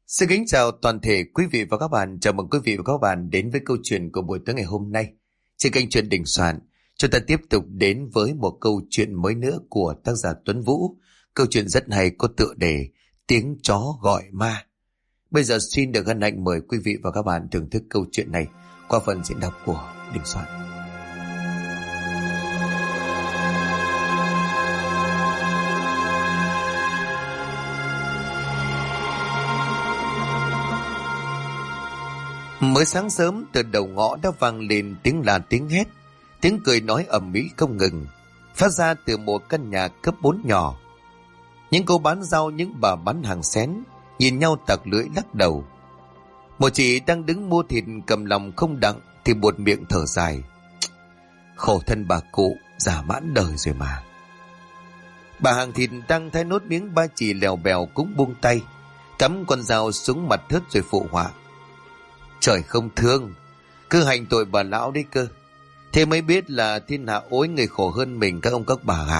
Xin kính chào toàn thể quý vị và các bạn. Chào mừng quý vị và các bạn đến với câu chuyện của buổi tối ngày hôm nay. Trên kênh Chuyện Đình Soạn, chúng ta tiếp tục đến với một câu chuyện mới nữa của tác giả Tuấn Vũ. Câu chuyện rất hay có tựa đề Tiếng Chó Gọi Ma. Bây giờ xin được hân hạnh mời quý vị và các bạn thưởng thức câu chuyện này qua phần diễn đọc của Đình Soạn. Mới sáng sớm, từ đầu ngõ đã vang lên tiếng la tiếng hét, tiếng cười nói ầm ĩ không ngừng, phát ra từ một căn nhà cấp 4 nhỏ. Những cô bán rau, những bà bán hàng xén nhìn nhau tặc lưỡi lắc đầu. Một chị đang đứng mua thịt cầm lòng không đặng thì buột miệng thở dài. Khổ thân bà cụ, già mãn đời rồi mà. Bà hàng thịt đang thái nốt miếng, ba chị lèo bèo cũng buông tay, cắm con dao xuống mặt thớt rồi phụ họa. Trời không thương, cứ hành tội bà lão đấy cơ. Thế mới biết là thiên hạ ối người khổ hơn mình các ông các bà ạ.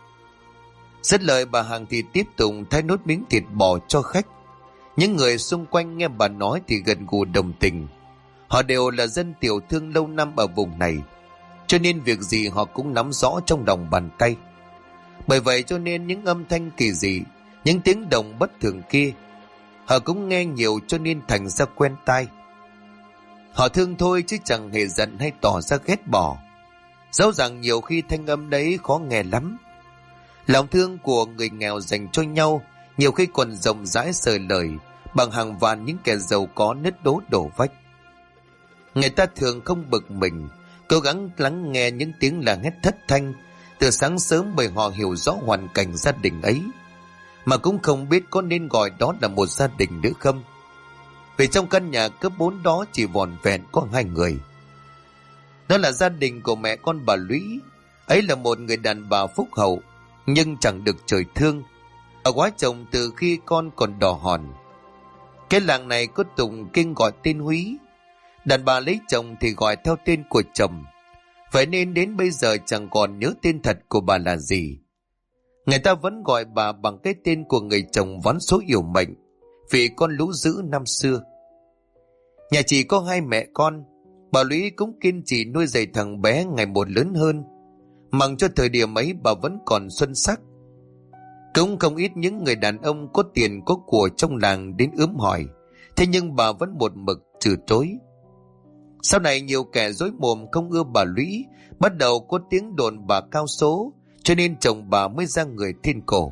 Dứt lời, bà hàng thì tiếp tục thái nốt miếng thịt bò cho khách. Những người xung quanh nghe bà nói thì gần gù đồng tình. Họ đều là dân tiểu thương lâu năm ở vùng này, cho nên việc gì họ cũng nắm rõ trong lòng bàn tay. Bởi vậy cho nên những âm thanh kỳ dị, những tiếng động bất thường kia, họ cũng nghe nhiều, cho nên thành ra quen tai. Họ thương thôi chứ chẳng hề giận hay tỏ ra ghét bỏ. Dẫu rằng nhiều khi thanh âm đấy khó nghe lắm. Lòng thương của người nghèo dành cho nhau nhiều khi còn rộng rãi sời lời bằng hàng vạn những kẻ giàu có nứt đố đổ vách. Người ta thường không bực mình, cố gắng lắng nghe những tiếng la hét thất thanh từ sáng sớm, bởi họ hiểu rõ hoàn cảnh gia đình ấy, mà cũng không biết có nên gọi đó là một gia đình nữa không. Vì trong căn nhà cấp 4 đó chỉ vỏn vẹn có 2 người. Đó là gia đình của mẹ con bà Lũy. Ấy là một người đàn bà phúc hậu, nhưng chẳng được trời thương. Bà quá chồng từ khi con còn đỏ hòn. Cái làng này có tụng kinh gọi tên Húy. Đàn bà lấy chồng thì gọi theo tên của chồng, vậy nên đến bây giờ chẳng còn nhớ tên thật của bà là gì. Người ta vẫn gọi bà bằng cái tên của người chồng ván số yểu mệnh, vì con lũ dữ năm xưa. Nhà chỉ có 2 mẹ con, bà Lũy cũng kiên trì nuôi dạy thằng bé ngày một lớn hơn. Mặc cho thời điểm ấy bà vẫn còn xuân sắc. Cũng không ít những người đàn ông có tiền có của trong làng đến ướm hỏi, thế nhưng bà vẫn một mực từ chối. Sau này nhiều kẻ dối mồm không ưa bà Lũy, bắt đầu có tiếng đồn bà cao số, cho nên chồng bà mới ra người thiên cổ.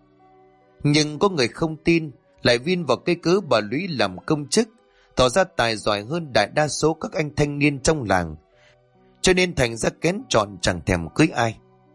Nhưng có người không tin, lại vin vào cái cớ bà Lũy làm công chức, tỏ ra tài giỏi hơn đại đa số các anh thanh niên trong làng, cho nên thành ra kén chọn chẳng thèm cưới ai.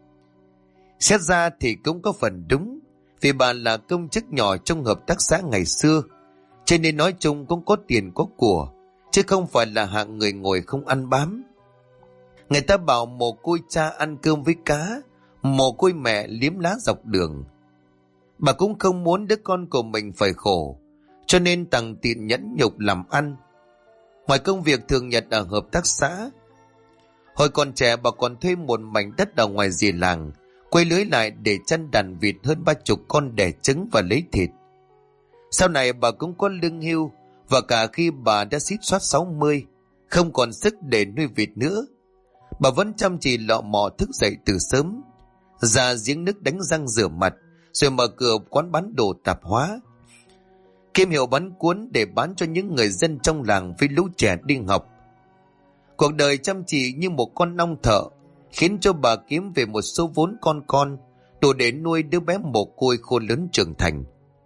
Xét ra thì cũng có phần đúng, vì bà là công chức nhỏ trong hợp tác xã ngày xưa, cho nên nói chung cũng có tiền có của, chứ không phải là hạng người ngồi không ăn bám. Người ta bảo mồ côi cha ăn cơm với cá, mồ côi mẹ liếm lá dọc đường. Bà cũng không muốn đứa con của mình phải khổ, cho nên tằng tiện nhẫn nhục làm ăn. Ngoài công việc thường nhật ở hợp tác xã, hồi còn trẻ bà còn thuê một mảnh đất ở ngoài rìa làng, quay lưới lại để chăn đàn vịt hơn 30 con đẻ trứng và lấy thịt. Sau này bà cũng có lương hưu, và cả khi bà đã xít soát 60, không còn sức để nuôi vịt nữa, bà vẫn chăm chỉ lọ mọ thức dậy từ sớm, ra giếng nước đánh răng rửa mặt, rồi mở cửa quán bán đồ tạp hóa, kiếm hiệu bán cuốn để bán cho những người dân trong làng với lũ trẻ đi học. Cuộc đời chăm chỉ như một con ong thợ khiến cho bà kiếm về một số vốn con đủ để nuôi đứa bé mồ côi khôn lớn trưởng thành.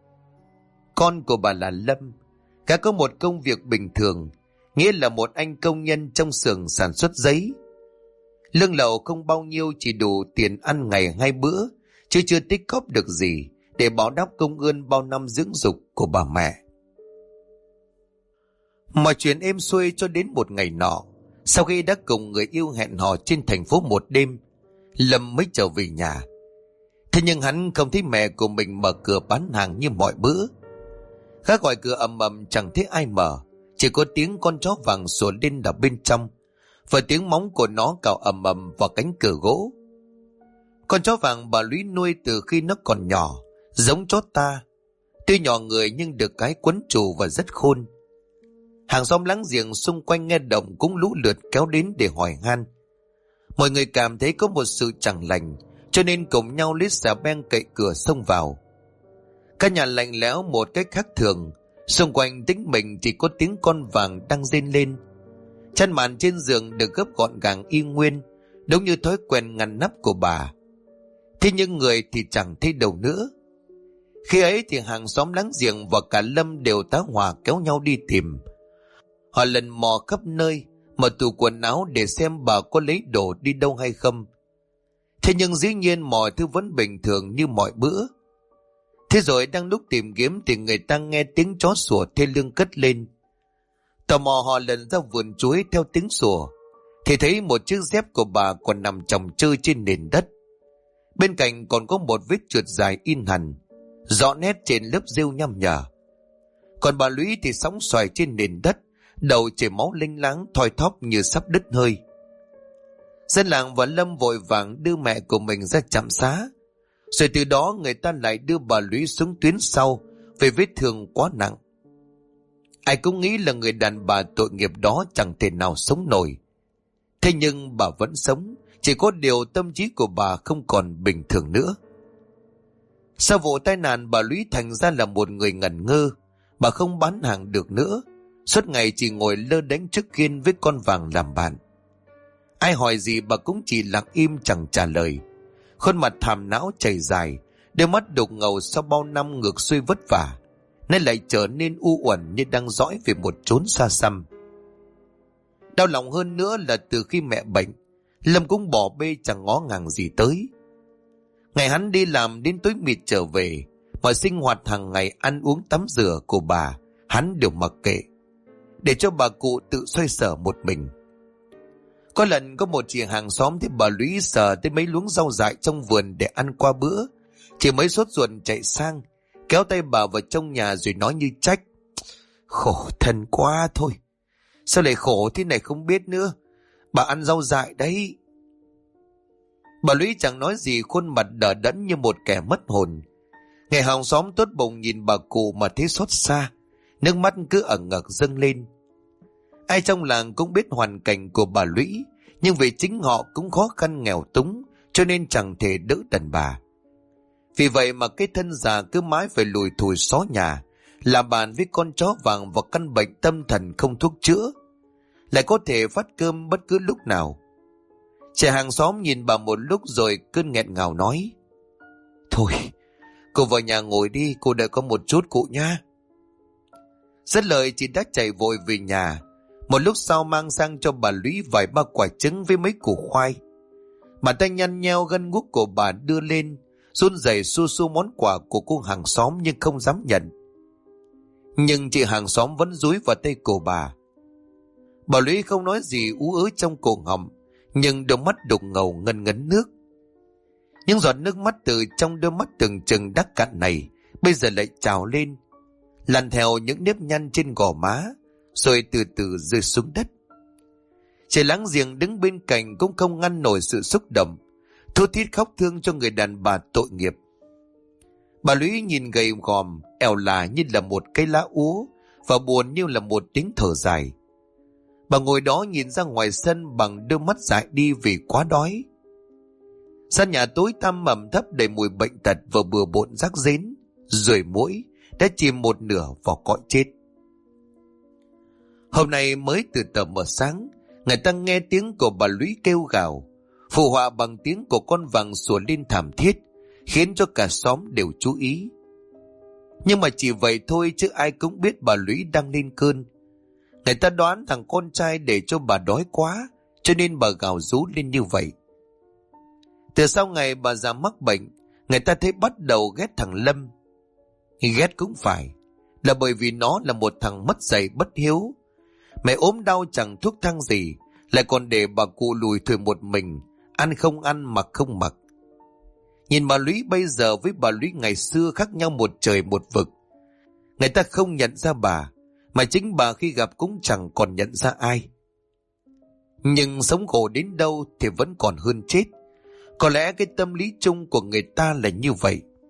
Con của bà là Lâm, gã có một công việc bình thường, nghĩa là một anh công nhân trong xưởng sản xuất giấy. Lương lậu không bao nhiêu, chỉ đủ tiền ăn ngày 2 bữa, chứ chưa tích cóp được gì để báo đáp công ơn bao năm dưỡng dục của bà mẹ. Mọi chuyện êm xuôi cho đến một ngày nọ, sau khi đã cùng người yêu hẹn hò trên thành phố một đêm, Lâm mới trở về nhà. Thế nhưng hắn không thấy mẹ của mình mở cửa bán hàng như mọi bữa. Gã gọi cửa ầm ầm chẳng thấy ai mở, chỉ có tiếng con chó vàng sủa lên ở bên trong, và tiếng móng của nó cào ầm ầm vào cánh cửa gỗ. Con chó vàng bà Lũy nuôi từ khi nó còn nhỏ, giống chó ta. Tuy nhỏ người nhưng được cái quấn chủ và rất khôn. Hàng xóm láng giềng xung quanh nghe động cũng lũ lượt kéo đến để hỏi han. Mọi người cảm thấy có một sự chẳng lành, cho nên cùng nhau lấy xà beng cậy cửa xông vào. Căn nhà lạnh lẽo một cách khác thường, xung quanh tĩnh mình chỉ có tiếng con vàng đang rên lên. Chăn màn trên giường được gấp gọn gàng y nguyên, đúng như thói quen ngăn nắp của bà. Thế nhưng người thì chẳng thấy đâu nữa. Khi ấy thì hàng xóm láng giềng và cả Lâm đều tá hỏa kéo nhau đi tìm. Họ lần mò khắp nơi, mở tủ quần áo để xem bà có lấy đồ đi đâu hay không. Thế nhưng dĩ nhiên mọi thứ vẫn bình thường như mọi bữa. Thế rồi đang lúc tìm kiếm thì người ta nghe tiếng chó sủa thê lương cất lên. Tò mò họ lần ra vườn chuối theo tiếng sủa, thì thấy một chiếc dép của bà còn nằm chồng chơi trên nền đất. Bên cạnh còn có một vết trượt dài in hẳn, rõ nét trên lớp rêu nhăm nhở. Còn bà Lũy thì sóng xoài trên nền đất, đầu chảy máu lênh láng thoi thóp như sắp đứt hơi. Dân làng và Lâm vội vàng đưa mẹ của mình ra trạm xá, rồi từ đó người ta lại đưa bà Lũy xuống tuyến sau vì vết thương quá nặng. Ai cũng nghĩ là người đàn bà tội nghiệp đó chẳng thể nào sống nổi. Thế nhưng bà vẫn sống, chỉ có điều tâm trí của bà không còn bình thường nữa. Sau vụ tai nạn, bà Lũy thành ra là một người ngẩn ngơ. Bà không bán hàng được nữa, suốt ngày chỉ ngồi lơ đánh trước khiên với con vàng làm bạn. Ai hỏi gì bà cũng chỉ lặng im chẳng trả lời. Khuôn mặt thảm não chảy dài, đôi mắt đục ngầu sau bao năm ngược xuôi vất vả, nên lại trở nên u uẩn như đang dõi về một chốn xa xăm. Đau lòng hơn nữa là từ khi mẹ bệnh, Lâm cũng bỏ bê chẳng ngó ngàng gì tới. Ngày hắn đi làm đến tối mịt trở về, mọi sinh hoạt hàng ngày ăn uống tắm rửa của bà hắn đều mặc kệ, để cho bà cụ tự xoay sở một mình. Có lần có một chị hàng xóm thấy bà Lũy sờ tới mấy luống rau dại trong vườn để ăn qua bữa, chị mới sốt ruột chạy sang, kéo tay bà vào trong nhà rồi nói như trách: "Khổ thân quá thôi, sao lại khổ thế này không biết nữa, bà ăn rau dại đấy." Bà Lũy chẳng nói gì, khuôn mặt đờ đẫn như một kẻ mất hồn. Người hàng xóm tốt bụng nhìn bà cụ mà thấy xót xa, nước mắt cứ ẩn ngực dâng lên. Ai trong làng cũng biết hoàn cảnh của bà Lũy, nhưng vì chính họ cũng khó khăn nghèo túng, cho nên chẳng thể đỡ đần bà. Vì vậy mà cái thân già cứ mãi phải lùi thủi xó nhà, làm bạn với con chó vàng và căn bệnh tâm thần không thuốc chữa, lại có thể phát cơm bất cứ lúc nào. Trẻ hàng xóm nhìn bà một lúc rồi cơn nghẹn ngào nói: "Thôi, cô vào nhà ngồi đi, cô đợi có một chút cụ nha." Dứt lời chị đã chạy vội về nhà. Một lúc sau mang sang cho bà Lũy vài ba quả trứng với mấy củ khoai. Bàn tay nhăn nheo gân guốc của bà đưa lên, run rẩy xua xua món quà của cô hàng xóm nhưng không dám nhận. Nhưng chị hàng xóm vẫn dúi vào tay của bà. Bà Lũy không nói gì, ú ớ trong cổ họng, nhưng đôi mắt đục ngầu ngân ngấn nước. Những giọt nước mắt từ trong đôi mắt tưởng chừng đắc cạn này bây giờ lại trào lên, lăn theo những nếp nhăn trên gò má, rồi từ từ rơi xuống đất. Trẻ láng giềng đứng bên cạnh cũng không ngăn nổi sự xúc động, thút thít khóc thương cho người đàn bà tội nghiệp. Bà Lũy nhìn gầy gòm, ẻo lả như là một cây lá úa, và buồn như là một tiếng thở dài. Bà ngồi đó nhìn ra ngoài sân bằng đôi mắt dại đi vì quá đói. Sân nhà tối tăm ẩm thấp đầy mùi bệnh tật và bừa bộn rác rến, ruồi muỗi đã chìm một nửa vào cõi chết. Hôm nay mới từ tờ mờ sáng, người ta nghe tiếng của bà Lũy kêu gào, phụ họa bằng tiếng của con vàng sủa lên thảm thiết, khiến cho cả xóm đều chú ý. Nhưng mà chỉ vậy thôi chứ ai cũng biết bà Lũy đang lên cơn. Người ta đoán thằng con trai để cho bà đói quá, cho nên bà gào rú lên như vậy. Từ sau ngày bà già mắc bệnh, người ta thấy bắt đầu ghét thằng Lâm. Ghét cũng phải, là bởi vì nó là một thằng mất dạy bất hiếu. Mẹ ốm đau chẳng thuốc thang gì, lại còn để bà cụ lùi thủi một mình, ăn không ăn mặc không mặc. Nhìn bà Lũy bây giờ với bà Lũy ngày xưa khác nhau một trời một vực. Người ta không nhận ra bà, mà chính bà khi gặp cũng chẳng còn nhận ra ai. Nhưng sống khổ đến đâu thì vẫn còn hơn chết. Có lẽ cái tâm lý chung của người ta là như vậy.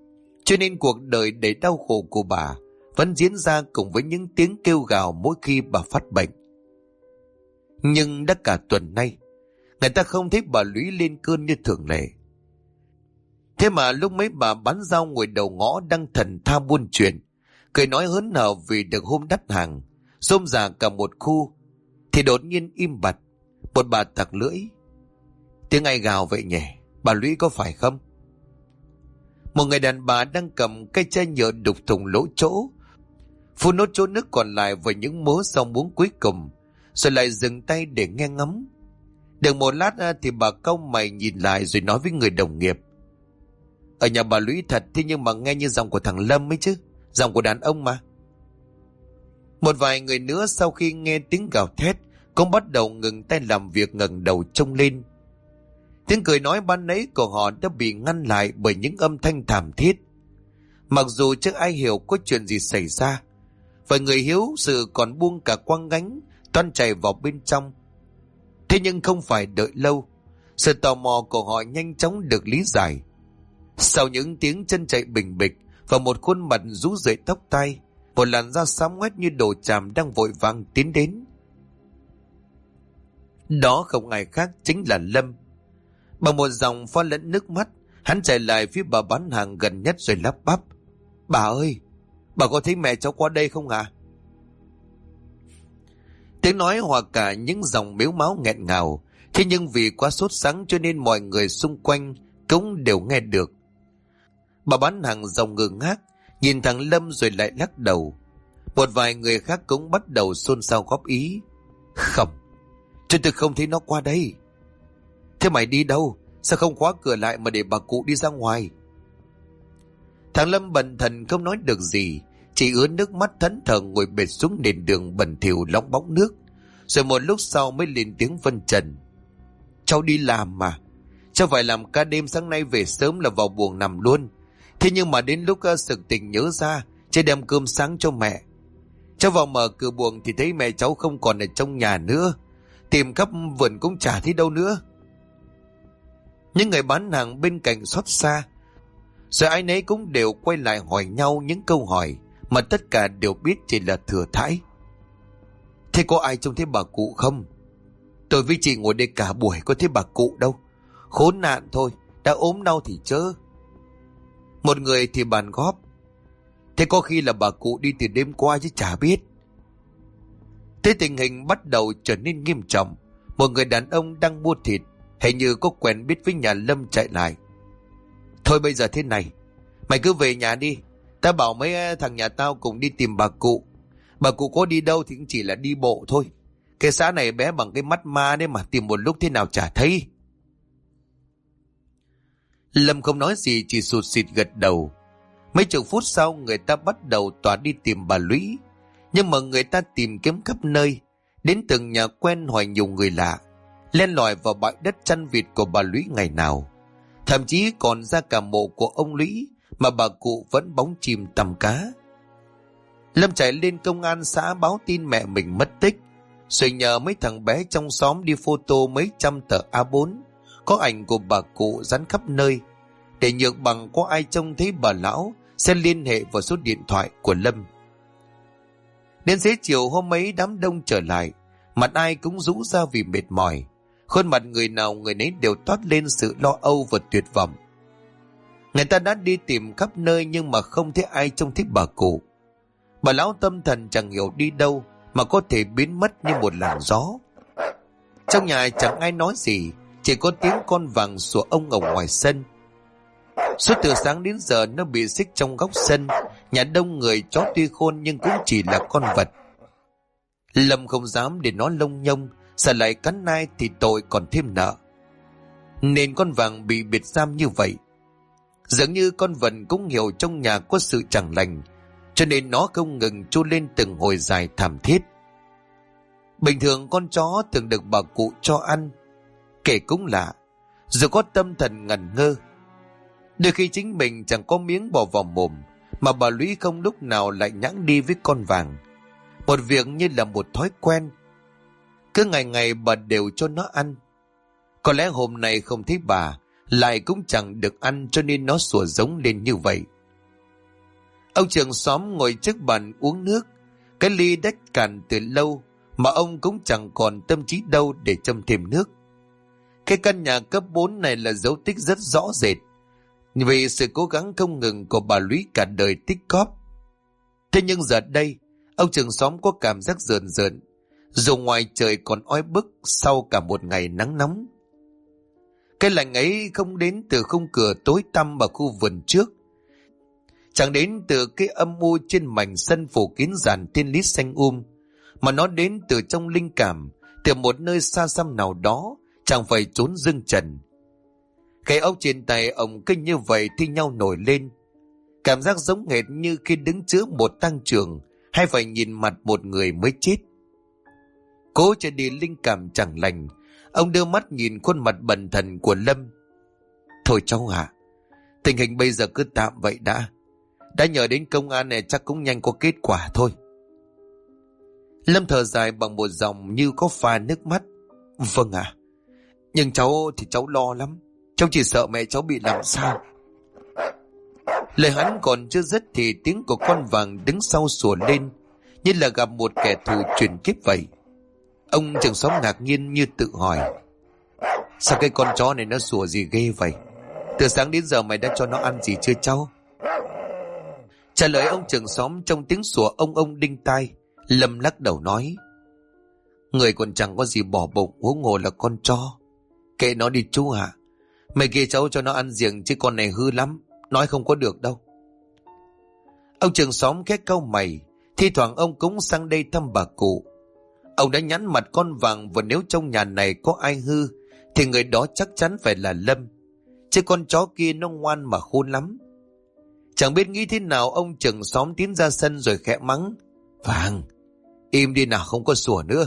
Cho nên cuộc đời đầy đau khổ của bà vẫn diễn ra cùng với những tiếng kêu gào mỗi khi bà phát bệnh. Nhưng đã cả tuần nay, người ta không thấy bà Lũy lên cơn như thường lệ. Thế mà lúc mấy bà bán rau ngồi đầu ngõ đang thần tha buôn chuyện, cười nói hớn hở vì được hôm đắt hàng, rôm rả cả một khu, thì đột nhiên im bặt. Một bà tặc lưỡi: tiếng ai gào vậy nhỉ? Bà Lũy có phải không? Một người đàn bà đang cầm cây chai nhựa đục thùng lỗ chỗ, phun nốt chỗ nước còn lại vào những mớ rau muống cuối cùng, rồi lại dừng tay để nghe ngắm. Được một lát thì bà cau mày nhìn lại rồi nói với người đồng nghiệp: ở nhà bà Lũy thật, thế nhưng mà nghe như giọng của thằng Lâm ấy chứ, giọng của đàn ông mà. Một vài người nữa sau khi nghe tiếng gào thét cũng bắt đầu ngừng tay làm việc, ngẩng đầu trông lên. Tiếng cười nói ban nãy của họ đã bị ngăn lại bởi những âm thanh thảm thiết. Mặc dù chưa ai hiểu có chuyện gì xảy ra, vài người hiếu sự còn buông cả quăng gánh toan chạy vào bên trong. Thế nhưng không phải đợi lâu, sự tò mò của họ nhanh chóng được lý giải. Sau những tiếng chân chạy bình bịch và một khuôn mặt rũ rượi tóc tai, một làn da xám ngoét như đồ chàm đang vội vàng tiến đến. Đó không ai khác chính là Lâm. Bằng một dòng pha lẫn nước mắt, hắn chạy lại phía bà bán hàng gần nhất rồi lắp bắp: bà ơi, bà có thấy mẹ cháu qua đây không ạ? Tiếng nói hòa cả những dòng mếu máo nghẹn ngào, thế nhưng vì quá sốt sắng cho nên mọi người xung quanh cũng đều nghe được. Bà bán hàng rong ngơ ngác nhìn thằng Lâm rồi lại lắc đầu. Một vài người khác cũng bắt đầu xôn xao góp ý: không, tôi không thấy nó qua đây. Thế mày đi đâu? Sao không khóa cửa lại mà để bà cụ đi ra ngoài? Thằng Lâm bần thần không nói được gì, chỉ ứa nước mắt thẫn thờ ngồi bệt xuống nền đường bẩn thỉu lóng bóng nước. Rồi một lúc sau mới lên tiếng phân trần: cháu đi làm mà, cháu phải làm ca đêm, sáng nay về sớm là vào buồng nằm luôn. Thế nhưng mà đến lúc sực tỉnh nhớ ra, cháu đem cơm sáng cho mẹ. Cháu vào mở cửa buồng thì thấy mẹ cháu không còn ở trong nhà nữa, tìm khắp vườn cũng chả thấy đâu nữa. Những người bán hàng bên cạnh xót xa, rồi ai nấy cũng đều quay lại hỏi nhau những câu hỏi mà tất cả đều biết chỉ là thừa thãi. Thế có ai trông thấy bà cụ không? Tôi với chị ngồi đây cả buổi có thấy bà cụ đâu. Khốn nạn thôi, đã ốm đau thì chớ. Một người thì bàn góp: thế có khi là bà cụ đi từ đêm qua chứ chả biết. Thế tình hình bắt đầu trở nên nghiêm trọng. Một người đàn ông đang mua thịt, hình như có quen biết với nhà Lâm, chạy lại: thôi bây giờ thế này, mày cứ về nhà đi, ta bảo mấy thằng nhà tao cùng đi tìm bà cụ. Bà cụ có đi đâu thì cũng chỉ là đi bộ thôi. Cái xã này bé bằng cái mắt ma đấy mà, tìm một lúc thế nào chả thấy. Lâm không nói gì, chỉ sụt sịt gật đầu. Mấy chục phút sau người ta bắt đầu tỏa đi tìm bà Lũy. Nhưng mà người ta tìm kiếm khắp nơi, đến từng nhà quen hỏi nhiều người lạ, len lỏi vào bãi đất chăn vịt của bà Lũy ngày nào. Thậm chí còn ra cả mộ của ông Lũy mà bà cụ vẫn bóng chìm tầm cá. Lâm chạy lên công an xã báo tin mẹ mình mất tích, rồi nhờ mấy thằng bé trong xóm đi photo mấy trăm tờ A4 có ảnh của bà cụ dán khắp nơi, để nhược bằng có ai trông thấy bà lão sẽ liên hệ vào số điện thoại của Lâm. Đến xế chiều hôm ấy đám đông trở lại, mặt ai cũng rũ ra vì mệt mỏi, khuôn mặt người nào người nấy đều toát lên sự lo âu và tuyệt vọng. Người ta đã đi tìm khắp nơi nhưng mà không thấy ai trông thấy bà cụ. Bà lão tâm thần chẳng hiểu đi đâu mà có thể biến mất như một làn gió. Trong nhà chẳng ai nói gì, chỉ có tiếng con vàng sủa ông ở ngoài sân. Suốt từ sáng đến giờ nó bị xích trong góc sân. Nhà đông người, chó tuy khôn nhưng cũng chỉ là con vật. Lâm không dám để nó lông nhông, sợ lại cắn nai thì tội còn thêm nợ. Nên con vàng bị biệt giam như vậy. Dường như con vật cũng hiểu trong nhà có sự chẳng lành, cho nên nó không ngừng trô lên từng hồi dài thảm thiết. Bình thường con chó thường được bà cụ cho ăn, kể cũng lạ, dù có tâm thần ngẩn ngơ. Đôi khi chính mình chẳng có miếng bỏ vào mồm, mà bà Lũy không lúc nào lại nhãng đi với con vàng. Một việc như là một thói quen. Cứ ngày ngày bà đều cho nó ăn. Có lẽ hôm nay không thấy bà, lại cũng chẳng được ăn cho nên nó sủa giống lên như vậy. Ông trưởng xóm ngồi trước bàn uống nước. Cái ly đã cạn từ lâu mà ông cũng chẳng còn tâm trí đâu để châm thêm nước. Cái căn nhà cấp 4 này là dấu tích rất rõ rệt vì sự cố gắng không ngừng của bà Lũy cả đời tích cóp. Thế nhưng giờ đây, ông trưởng xóm có cảm giác rờn rợn, dù ngoài trời còn oi bức sau cả một ngày nắng nóng. Cái lạnh ấy không đến từ khung cửa tối tăm ở khu vườn trước, chẳng đến từ cái âm u trên mảnh sân phủ kín dàn tiên lý xanh mà nó đến từ trong linh cảm, từ một nơi xa xăm nào đó, chẳng phải trốn dưng trần. Cái ốc trên tay ông cứ như vậy thi nhau nổi lên, cảm giác giống hệt như khi đứng trước một tang trường hay phải nhìn mặt một người mới chết. Cố cho đi linh cảm chẳng lành, ông đưa mắt nhìn khuôn mặt bần thần của Lâm. Thôi cháu ạ, tình hình bây giờ cứ tạm vậy đã nhờ đến công an này chắc cũng nhanh có kết quả thôi. Lâm thở dài bằng một giọng như có pha nước mắt. Vâng ạ, nhưng cháu thì cháu lo lắm, cháu chỉ sợ mẹ cháu bị làm sao. Lời hắn còn chưa dứt thì tiếng của con vàng đứng sau sủa lên, như là gặp một kẻ thù chuyển kiếp vậy. Ông trưởng xóm ngạc nhiên như tự hỏi, sao cái con chó này nó sủa gì ghê vậy? Từ sáng đến giờ mày đã cho nó ăn gì chưa cháu? Trả lời ông trưởng xóm trong tiếng sủa ông đinh tai, Lâm lắc đầu nói, người còn chẳng có gì bỏ bụng, huống hồ là con chó. Kệ nó đi chú ạ. Mày kia cháu cho nó ăn riêng chứ con này hư lắm, nói không có được đâu. Ông trưởng xóm khét cau mày, thi thoảng ông cũng sang đây thăm bà cụ. Ông đã nhắn mặt con vàng, và nếu trong nhà này có ai hư thì người đó chắc chắn phải là Lâm, chứ con chó kia nó ngoan mà khôn lắm. Chẳng biết nghĩ thế nào, ông trưởng xóm tiến ra sân rồi khẽ mắng, Vàng, im đi nào, không có sủa nữa.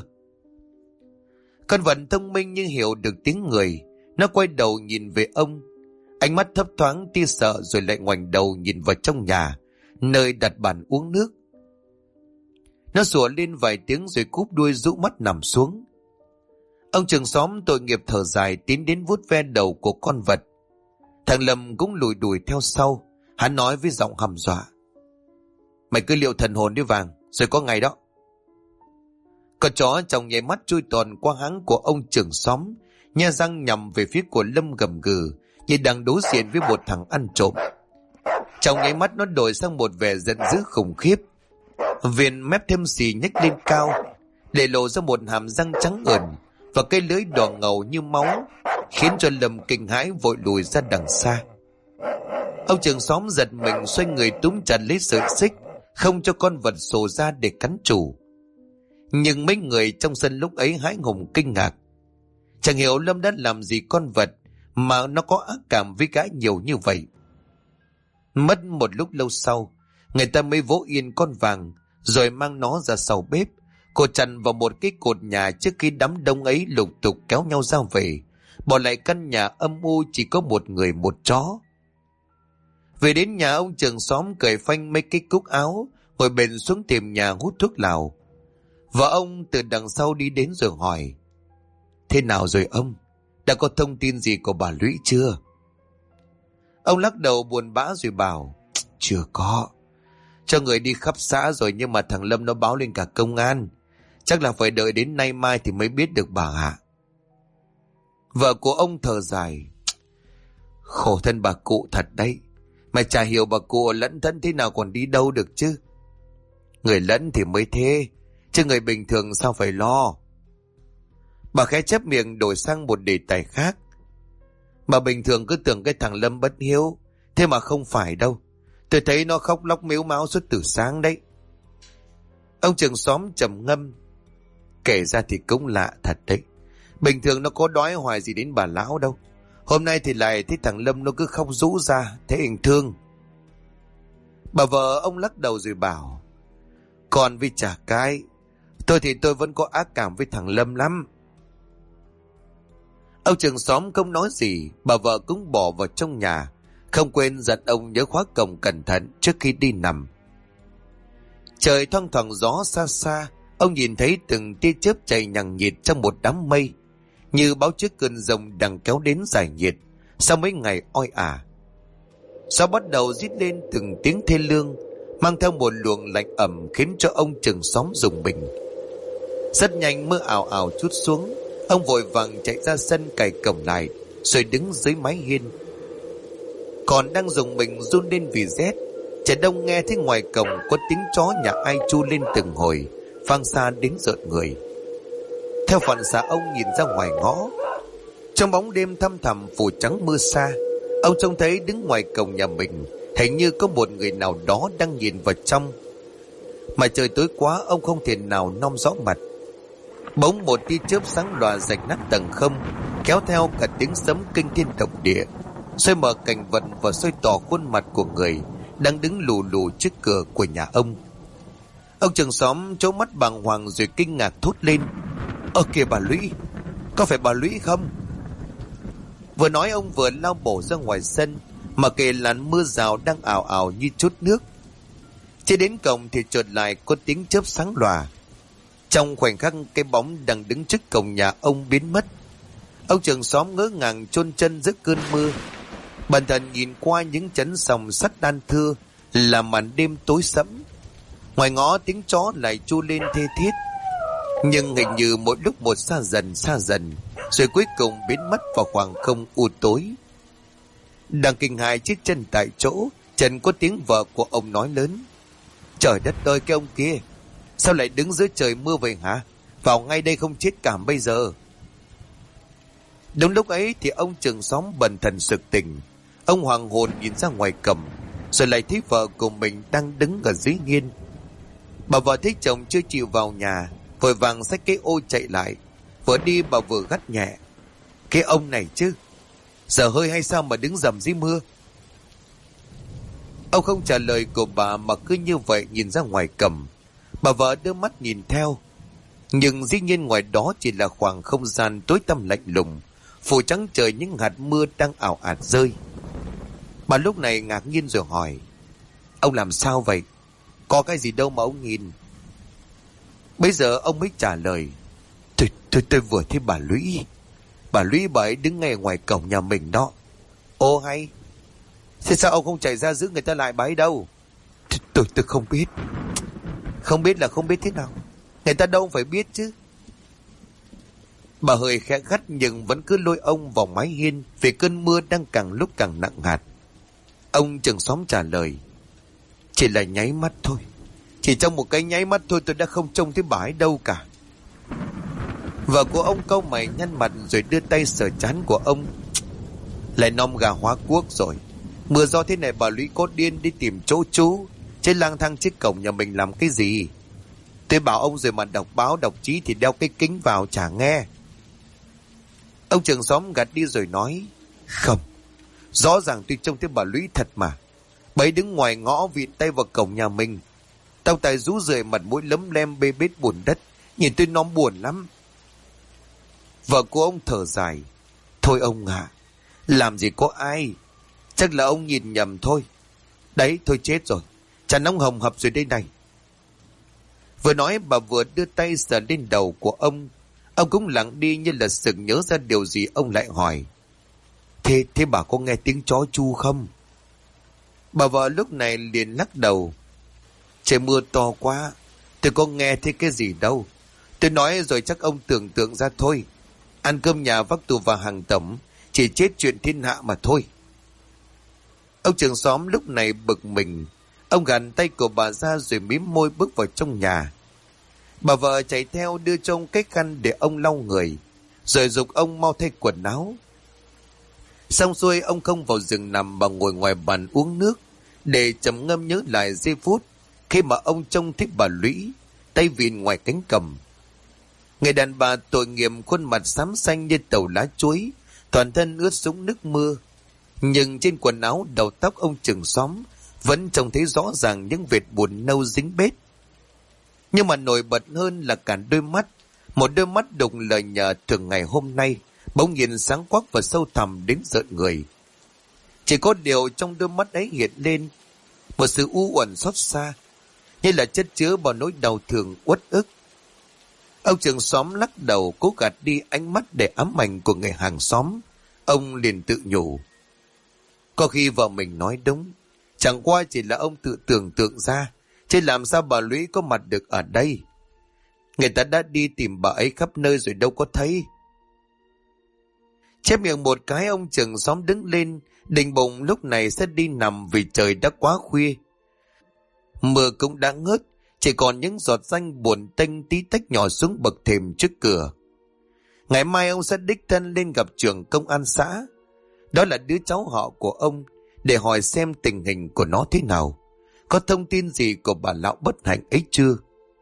Con vật thông minh nhưng hiểu được tiếng người, nó quay đầu nhìn về ông, ánh mắt thấp thoáng tia sợ rồi lại ngoảnh đầu nhìn vào trong nhà, nơi đặt bàn uống nước. Nó sủa lên vài tiếng rồi cúp đuôi rũ mắt nằm xuống. Ông trưởng xóm tội nghiệp thở dài tiến đến vuốt ve đầu của con vật. Thằng Lâm cũng lùi đuổi theo sau. Hắn nói với giọng hăm dọa, mày cứ liệu thần hồn đi Vàng, rồi có ngày đó. Con chó trong nháy mắt chui toàn qua háng của ông trưởng xóm, nhe răng nhằm về phía của Lâm gầm gừ như đang đối diện với một thằng ăn trộm. Trong nháy mắt nó đổi sang một vẻ giận dữ khủng khiếp. Viền mép thêm xì nhếch lên cao, để lộ ra một hàm răng trắng ẩn và cái lưỡi đỏ ngầu như máu, khiến cho Lâm kinh hãi vội lùi ra đằng xa. Ông trưởng xóm giật mình xoay người túm chặt lấy sợi xích, không cho con vật sổ ra để cắn chủ. Nhưng mấy người trong sân lúc ấy hãi hùng kinh ngạc. Chẳng hiểu Lâm đã làm gì con vật mà nó có ác cảm với gã nhiều như vậy. Mất một lúc lâu sau, người ta mới vỗ yên con vàng, rồi mang nó ra sau bếp, cột chặt vào một cái cột nhà trước khi đám đông ấy lục tục kéo nhau ra về, bỏ lại căn nhà âm u chỉ có một người một chó. Về đến nhà, ông trưởng xóm cởi phanh mấy cái cúc áo, ngồi bền xuống tìm nhà hút thuốc lào. Vợ ông từ đằng sau đi đến rồi hỏi, thế nào rồi ông? Đã có thông tin gì của bà Lũy chưa? Ông lắc đầu buồn bã rồi bảo, chưa có. Cho người đi khắp xã rồi, nhưng mà thằng Lâm nó báo lên cả công an. Chắc là phải đợi đến nay mai thì mới biết được bà ạ. Vợ của ông thở dài, khổ thân bà cụ thật đấy. Mày chả hiểu bà cụ lẫn thân thế nào còn đi đâu được chứ. Người lẫn thì mới thế, chứ người bình thường sao phải lo. Bà khẽ chép miệng đổi sang một đề tài khác. Bà bình thường cứ tưởng cái thằng Lâm bất hiếu, thế mà không phải đâu. Tôi thấy nó khóc lóc mếu máo suốt từ sáng đấy. Ông trưởng xóm trầm ngâm, kể ra thì cũng lạ thật đấy. Bình thường nó có đói hoài gì đến bà lão đâu. Hôm nay thì lại thấy thằng Lâm nó cứ khóc rũ ra, thế hình thương. Bà vợ ông lắc đầu rồi bảo, còn vì chả cái, tôi thì tôi vẫn có ác cảm với thằng Lâm lắm. Ông trưởng xóm không nói gì, bà vợ cũng bỏ vào trong nhà, không quên dặn ông nhớ khóa cổng cẩn thận trước khi đi nằm. Trời thoang thoảng gió xa xa, ông nhìn thấy từng tia chớp chạy nhằng nhịt trong một đám mây, như báo trước cơn giông đang kéo đến giải nhiệt sau mấy ngày oi ả. Gió bắt đầu rít lên từng tiếng thê lương, mang theo một luồng lạnh ẩm khiến cho ông trưởng xóm rùng mình. Rất nhanh mưa ào ào trút xuống, ông vội vàng chạy ra sân cài cổng lại, rồi đứng dưới mái hiên. Còn đang rùng mình run lên vì rét, trẻ đông nghe thấy ngoài cổng có tiếng chó nhà ai chu lên từng hồi, vang xa đến rợn người. Theo phản xạ ông nhìn ra ngoài ngõ, trong bóng đêm thăm thẳm phủ trắng mưa xa, ông trông thấy đứng ngoài cổng nhà mình hình như có một người nào đó đang nhìn vào trong. Mà trời tối quá, ông không thể nào nom rõ mặt. Bỗng một tia chớp sáng lòa rạch nát tầng không, kéo theo cả tiếng sấm kinh thiên động địa, xoay mở cảnh vật và xoay tỏ khuôn mặt của người đang đứng lù lù trước cửa của nhà ông. Ông trưởng xóm trố mắt bàng hoàng rồi kinh ngạc thốt lên: "Ơ kìa bà Lũy, có phải bà Lũy không?" Vừa nói ông vừa lao bổ ra ngoài sân, mà kệ làn mưa rào đang ào ào như trút nước. Chưa đến cổng thì chợt lại có tiếng chớp sáng lòa. Trong khoảnh khắc, cái bóng đang đứng trước cổng nhà ông biến mất. Ông trưởng xóm ngỡ ngàng chôn chân giữa cơn mưa. Bản thân nhìn qua những chấn sòng sắt đan thưa là màn đêm tối sẫm. Ngoài ngõ tiếng chó lại chu lên thê thiết, nhưng hình như mỗi lúc một xa dần, rồi cuối cùng biến mất vào khoảng không u tối. Đang kinh hãi chiếc chân tại chỗ, Trần có tiếng vợ của ông nói lớn: "Trời đất ơi, cái ông kia sao lại đứng dưới trời mưa vậy hả? Vào ngay đây không chết cảm bây giờ." Đúng lúc ấy thì ông trưởng xóm bần thần sực tỉnh. Ông hoàng hồn nhìn ra ngoài cổng, rồi lại thấy vợ của mình đang đứng ở dưới hiên. Bà vợ thấy chồng chưa chịu vào nhà, vội vàng xách cái ô chạy lại. Vừa đi bà vừa gắt nhẹ: "Cái ông này chứ, giờ hơi hay sao mà đứng rầm dưới mưa?" Ông không trả lời của bà mà cứ như vậy nhìn ra ngoài cổng. Bà vợ đưa mắt nhìn theo, nhưng dĩ nhiên ngoài đó chỉ là khoảng không gian tối tăm lạnh lùng, phủ trắng trời những hạt mưa đang ảo ạt rơi. Bà lúc này ngạc nhiên rồi hỏi: "Ông làm sao vậy? Có cái gì đâu mà ông nhìn?" Bây giờ ông mới trả lời: Tôi vừa thấy bà Lũy. Bà Lũy bà ấy đứng ngay ngoài cổng nhà mình đó." "Ồ hay, thế sao ông không chạy ra giữ người ta lại bà ấy đâu?" Tôi không biết." "Không biết là không biết thế nào? Người ta đâu phải biết chứ." Bà hơi khẽ gắt nhưng vẫn cứ lôi ông vào mái hiên vì cơn mưa đang càng lúc càng nặng hạt. Ông trưởng xóm trả lời: "Chỉ là nháy mắt thôi. Chỉ trong một cái nháy mắt thôi tôi đã không trông thấy bà ấy đâu cả." Vợ của ông cau mày nhăn mặt rồi đưa tay sờ trán của ông: "Lại nom gà hóa cuốc rồi. Mưa gió thế này bà Lũy có điên đi tìm chỗ trú, chứ lang thang trước cổng nhà mình làm cái gì? Tôi bảo ông rồi mà đọc báo đọc chí thì đeo cái kính vào chả nghe." Ông trưởng xóm gạt đi rồi nói: "Không, rõ ràng tôi trông thấy bà Lũy thật mà. Bà ấy đứng ngoài ngõ vịn tay vào cổng nhà mình, tao tài rú rượi, mặt mũi lấm lem bê bết bùn đất, nhìn tôi nó buồn lắm." Vợ của ông thở dài: "Thôi ông ạ, làm gì có ai, chắc là ông nhìn nhầm thôi. Đấy, thôi chết rồi, chả nóng hồng hập rồi đây này." Vừa nói bà vừa đưa tay sờ lên đầu của ông. Ông cũng lặng đi như là sực nhớ ra điều gì. Ông lại hỏi: Thế bà có nghe tiếng chó chu không?" Bà vợ lúc này liền lắc đầu: "Trời mưa to quá, tôi có nghe thấy cái gì đâu. Tôi nói rồi chắc ông tưởng tượng ra thôi. Ăn cơm nhà vác tù và hàng tổng, chỉ chết chuyện thiên hạ mà thôi." Ông trưởng xóm lúc này bực mình. Ông gạt tay của bà ra rồi mím môi bước vào trong nhà. Bà vợ chạy theo đưa cho ông cái khăn để ông lau người, rồi giục ông mau thay quần áo. Xong xuôi ông không vào giường nằm mà ngồi ngoài bàn uống nước, để trầm ngâm nhớ lại giây phút khi mà ông trông thấy bà Lũy tay vịn ngoài cánh cổng. Người đàn bà tội nghiệp, khuôn mặt xám xanh như tàu lá chuối, toàn thân ướt sũng nước mưa, nhưng trên quần áo đầu tóc ông trưởng xóm vẫn trông thấy rõ ràng những vệt buồn nâu dính bết. Nhưng mà nổi bật hơn là cả đôi mắt, một đôi mắt đục lời nhờ thường ngày hôm nay bỗng nhiên sáng quắc và sâu thẳm đến rợn người. Chỉ có điều trong đôi mắt ấy hiện lên một sự u uẩn xót xa, như là chất chứa bao nỗi đau thương uất ức. Ông trưởng xóm lắc đầu cố gạt đi ánh mắt để ám ảnh của người hàng xóm. Ông liền tự nhủ: Có khi vợ mình nói đúng, Chẳng qua chỉ là ông tự tưởng tượng ra, chứ làm sao bà Lũy có mặt được ở đây. Người ta đã đi tìm bà ấy khắp nơi rồi đâu có thấy. Chép miệng một cái, ông trưởng xóm đứng lên, định bụng lúc này sẽ đi nằm vì trời đã quá khuya. Mưa cũng đã ngớt, chỉ còn những giọt ranh buồn tênh tí tách nhỏ xuống bậc thềm trước cửa. Ngày mai ông sẽ đích thân lên gặp trưởng công an xã, đó là đứa cháu họ của ông, để hỏi xem tình hình của nó thế nào, có thông tin gì của bà lão bất hạnh ấy chưa.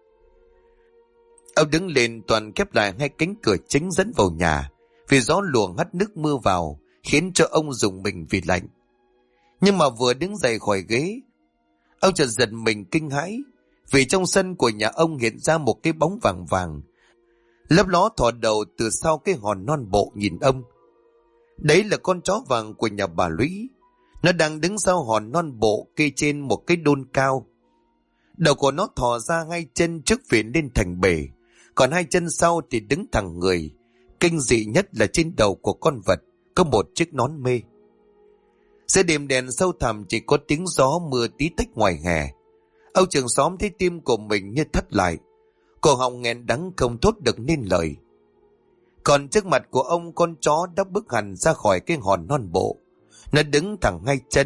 Ông đứng lên toàn khép lại hai cánh cửa chính dẫn vào nhà, vì gió luồng hắt nước mưa vào khiến cho ông rùng mình vì lạnh. Nhưng mà vừa đứng dậy khỏi ghế, ông chợt giật mình kinh hãi, vì trong sân của nhà ông hiện ra một cái bóng vàng vàng lấp ló thò đầu từ sau cái hòn non bộ nhìn ông. Đấy là con chó vàng của nhà bà Lũy. Nó đang đứng sau hòn non bộ kê trên một cái đôn cao. Đầu của nó thò ra, hai chân trước vịn lên thành bể, còn hai chân sau thì đứng thẳng người. Kinh dị nhất là trên đầu của con vật có một chiếc nón mê. Giữa đêm đèn sâu thẳm chỉ có tiếng gió mưa tí tách ngoài hè. Ông trưởng xóm thấy tim của mình như thắt lại, cổ họng nghẹn đắng không thốt được nên lời. Còn trước mặt của ông, con chó đã bước hẳn ra khỏi cái hòn non bộ. Nó đứng thẳng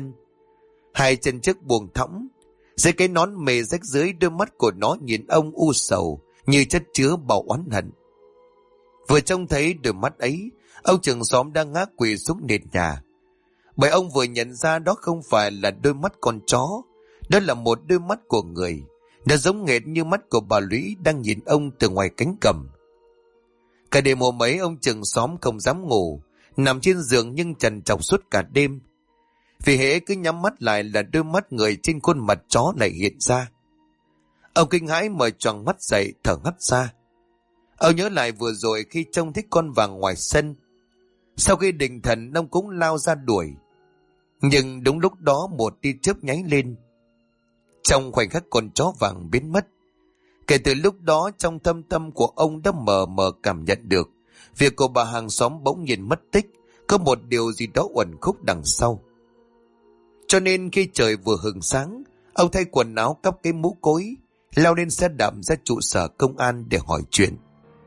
hai chân trước buông thõng. Dưới cái nón mề rách dưới, đôi mắt của nó nhìn ông u sầu như chất chứa bao oán hận. Vừa trông thấy đôi mắt ấy, ông trưởng xóm đang ngã quỵ xuống nền nhà. Bởi ông vừa nhận ra đó không phải là đôi mắt con chó, đó là một đôi mắt của người. Nó giống nghệt như mắt của bà Lũy đang nhìn ông từ ngoài cánh cẩm. Cả đêm hôm ấy, ông trưởng xóm không dám ngủ, nằm trên giường nhưng trằn trọc suốt cả đêm. Vì hễ cứ nhắm mắt lại là đôi mắt người trên khuôn mặt chó lại hiện ra. Ông kinh hãi mở choàng mắt dậy, thở hắt ra. Ông nhớ lại vừa rồi khi trông thấy con vàng ngoài sân. Sau khi định thần, ông cũng lao ra đuổi. Nhưng đúng lúc đó một tia chớp nháy lên. Trong khoảnh khắc con chó vàng biến mất, kể từ lúc đó trong thâm tâm của ông đã mờ mờ cảm nhận được việc của bà hàng xóm bỗng nhiên mất tích, có một điều gì đó uẩn khúc đằng sau. Cho nên khi trời vừa hừng sáng, ông thay quần áo, cắp cái mũ cối, leo lên xe đạp ra trụ sở công an để hỏi chuyện.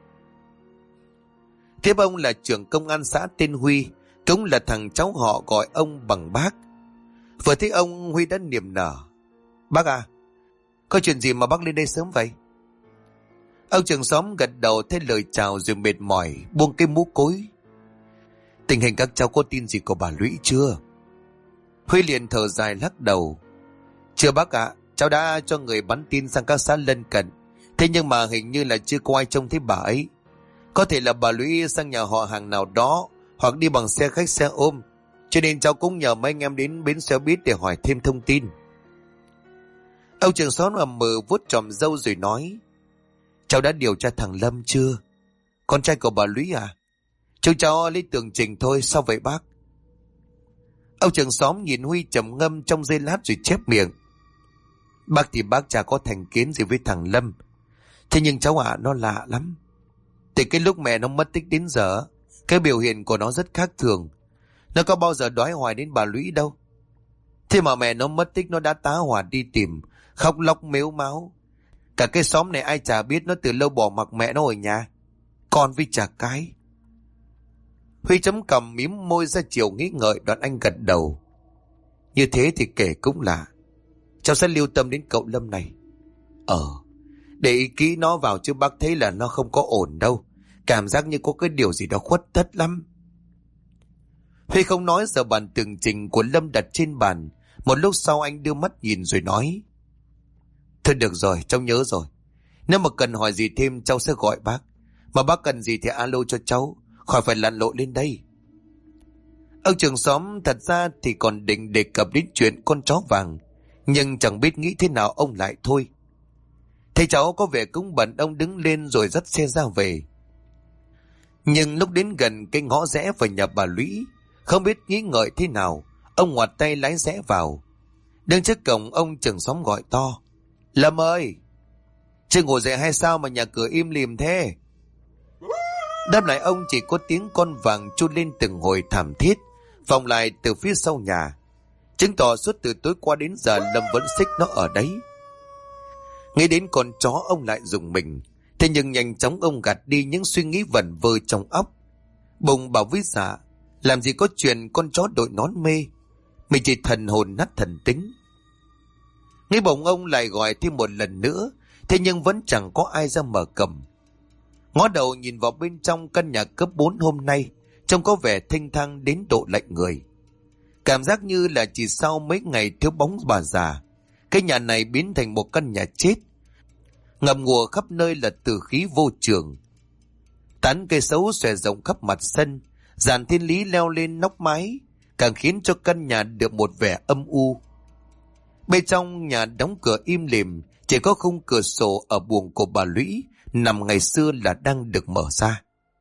Tiếp ông là trưởng công an xã tên Huy, cũng là thằng cháu họ gọi ông bằng bác. Vừa thấy ông, Huy đã niềm nở. Bác à, có chuyện gì mà bác lên đây sớm vậy? Ông trưởng xóm gật đầu thay lời chào rồi mệt mỏi buông cái mũ cối. Tình hình các cháu có tin gì của bà Lũy chưa? Huy liền thở dài lắc đầu. Chưa bác ạ, cháu đã cho người bắn tin sang các xã lân cận, thế nhưng mà hình như là chưa có ai trông thấy bà ấy. Có thể là bà Lũy sang nhà họ hàng nào đó, hoặc đi bằng xe khách xe ôm, cho nên cháu cũng nhờ mấy anh em đến bến xe buýt để hỏi thêm thông tin. Ông trưởng xóm ầm mừ vuốt chòm râu rồi nói. Cháu đã điều tra thằng Lâm chưa? Con trai của bà Lũy à? Chúng cháu lấy tường trình thôi, sao vậy bác? Ông trưởng xóm nhìn Huy trầm ngâm trong giây lát rồi chép miệng. Bác thì bác chả có thành kiến gì với thằng Lâm, thế nhưng cháu ạ, nó lạ lắm. Từ cái lúc mẹ nó mất tích đến giờ, cái biểu hiện của nó rất khác thường. Nó có bao giờ đói hoài đến bà Lũy đâu. Thế mà mẹ nó mất tích, nó đã tá hỏa đi tìm, khóc lóc mếu máo. Cả cái xóm này ai chả biết nó từ lâu bỏ mặc mẹ nó ở nhà. Con với chả cái. Huy chấm cằm mím môi ra chiều nghĩ ngợi, đoạn anh gật đầu. Như thế thì kể cũng lạ. Cháu sẽ lưu tâm đến cậu Lâm này. Để ý kỹ nó vào chứ bác thấy là nó không có ổn đâu. Cảm giác như có cái điều gì đó khuất tất lắm. Huy không nói, giờ bản tường trình của Lâm đặt trên bàn. Một lúc sau anh đưa mắt nhìn rồi nói. Thôi được rồi, cháu nhớ rồi. Nếu mà cần hỏi gì thêm cháu sẽ gọi bác. Mà bác cần gì thì alo cho cháu, khỏi phải lặn lội lên đây. Ông trưởng xóm thật ra thì còn định đề cập đến chuyện con chó vàng, nhưng chẳng biết nghĩ thế nào ông lại thôi. Thấy cháu có vẻ cũng bận, ông đứng lên rồi dắt xe ra về. Nhưng lúc đến gần cái ngõ rẽ vào nhà bà Lũy, không biết nghĩ ngợi thế nào, ông ngoặt tay lái rẽ vào. Đứng trước cổng, ông trưởng xóm gọi to. Lâm ơi! Chưa ngủ dậy hay sao mà nhà cửa im lìm thế? Đáp lại ông chỉ có tiếng con vàng chu lên từng hồi thảm thiết, vọng lại từ phía sau nhà. chứng tỏ suốt từ tối qua đến giờ Lâm vẫn xích nó ở đấy. Nghĩ đến con chó ông lại rùng mình. Thế nhưng nhanh chóng ông gạt đi những suy nghĩ vẩn vơ trong óc. Bùng bảo với Dạ, làm gì có chuyện con chó đội nón mê, mình chỉ thần hồn nát thần tính. Nghĩ bỗng ông lại gọi thêm một lần nữa, thế nhưng vẫn chẳng có ai ra mở cổng. Ngó đầu nhìn vào bên trong căn nhà cấp 4 hôm nay, trông có vẻ thênh thang đến độ lạnh người. Cảm giác như là chỉ sau mấy ngày thiếu bóng bà già, cái nhà này biến thành một căn nhà chết. Ngầm ngùa khắp nơi là tử khí vô trường. Tán cây xấu xòe rộng khắp mặt sân, dàn thiên lý leo lên nóc mái, càng khiến cho căn nhà được một vẻ âm u. Bên trong nhà đóng cửa im lìm, chỉ có khung cửa sổ ở buồng của bà Lũy nằm ngày xưa là đang được mở ra.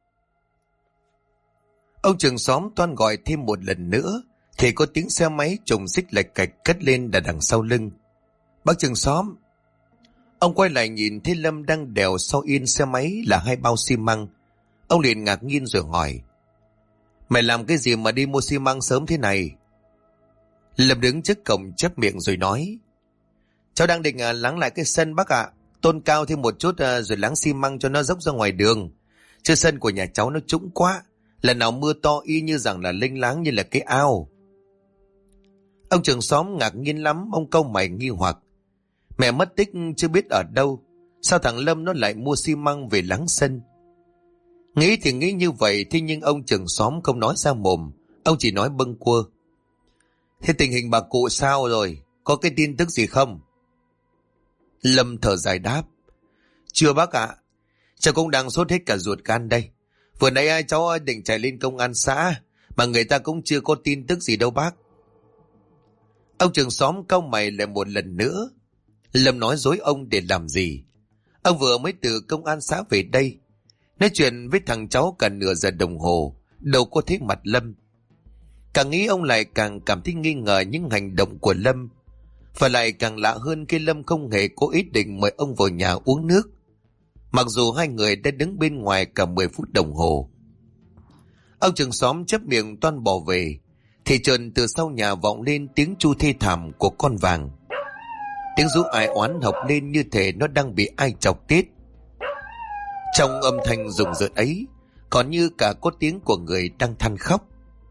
Ông trưởng xóm toan gọi thêm một lần nữa thì có tiếng xe máy trùng xích lạch cạch cất lên đằng sau lưng. Bác trưởng xóm. Ông quay lại nhìn thấy Lâm đang đèo sau yên xe máy là 2 bao xi măng. Ông liền ngạc nhiên rồi hỏi: Mày làm cái gì mà đi mua xi măng sớm thế này? Lâm đứng trước cổng chép miệng rồi nói: Cháu đang định láng lại cái sân bác ạ. Tôn cao thêm một chút rồi láng xi măng cho nó dốc ra ngoài đường. Chứ sân của nhà cháu nó trũng quá, lần nào mưa to y như rằng là lênh láng như là cái ao. Ông trưởng xóm ngạc nhiên lắm. Ông cau mày nghi hoặc: Mẹ mất tích chưa biết ở đâu, sao thằng Lâm nó lại mua xi măng về láng sân? Nghĩ thì nghĩ như vậy, thế nhưng ông trưởng xóm không nói ra mồm. Ông chỉ nói bâng quơ: Thế tình hình bà cụ sao rồi? Có cái tin tức gì không? Lâm thở dài đáp: Chưa bác ạ. Cháu cũng đang sốt hết cả ruột gan đây. Vừa nãy cháu định chạy lên công an xã, mà người ta cũng chưa có tin tức gì đâu bác. Ông trưởng xóm cau mày lại một lần nữa. Lâm nói dối ông để làm gì? Ông vừa mới từ công an xã về đây, nói chuyện với thằng cháu cả nửa giờ đồng hồ, đâu có thấy mặt Lâm. Càng nghĩ ông lại càng cảm thấy nghi ngờ những hành động của Lâm. Và lại càng lạ hơn khi Lâm không hề có ý định mời ông vào nhà uống nước, mặc dù hai người đã đứng bên ngoài cả 10 phút đồng hồ. Ông trưởng xóm chép miệng toan bỏ về thì chợt từ sau nhà vọng lên tiếng chu thê thảm của con vàng. Tiếng rú ai oán học lên như thể nó đang bị ai chọc tiết. Trong âm thanh rùng rợn ấy còn như cả có tiếng của người đang than khóc.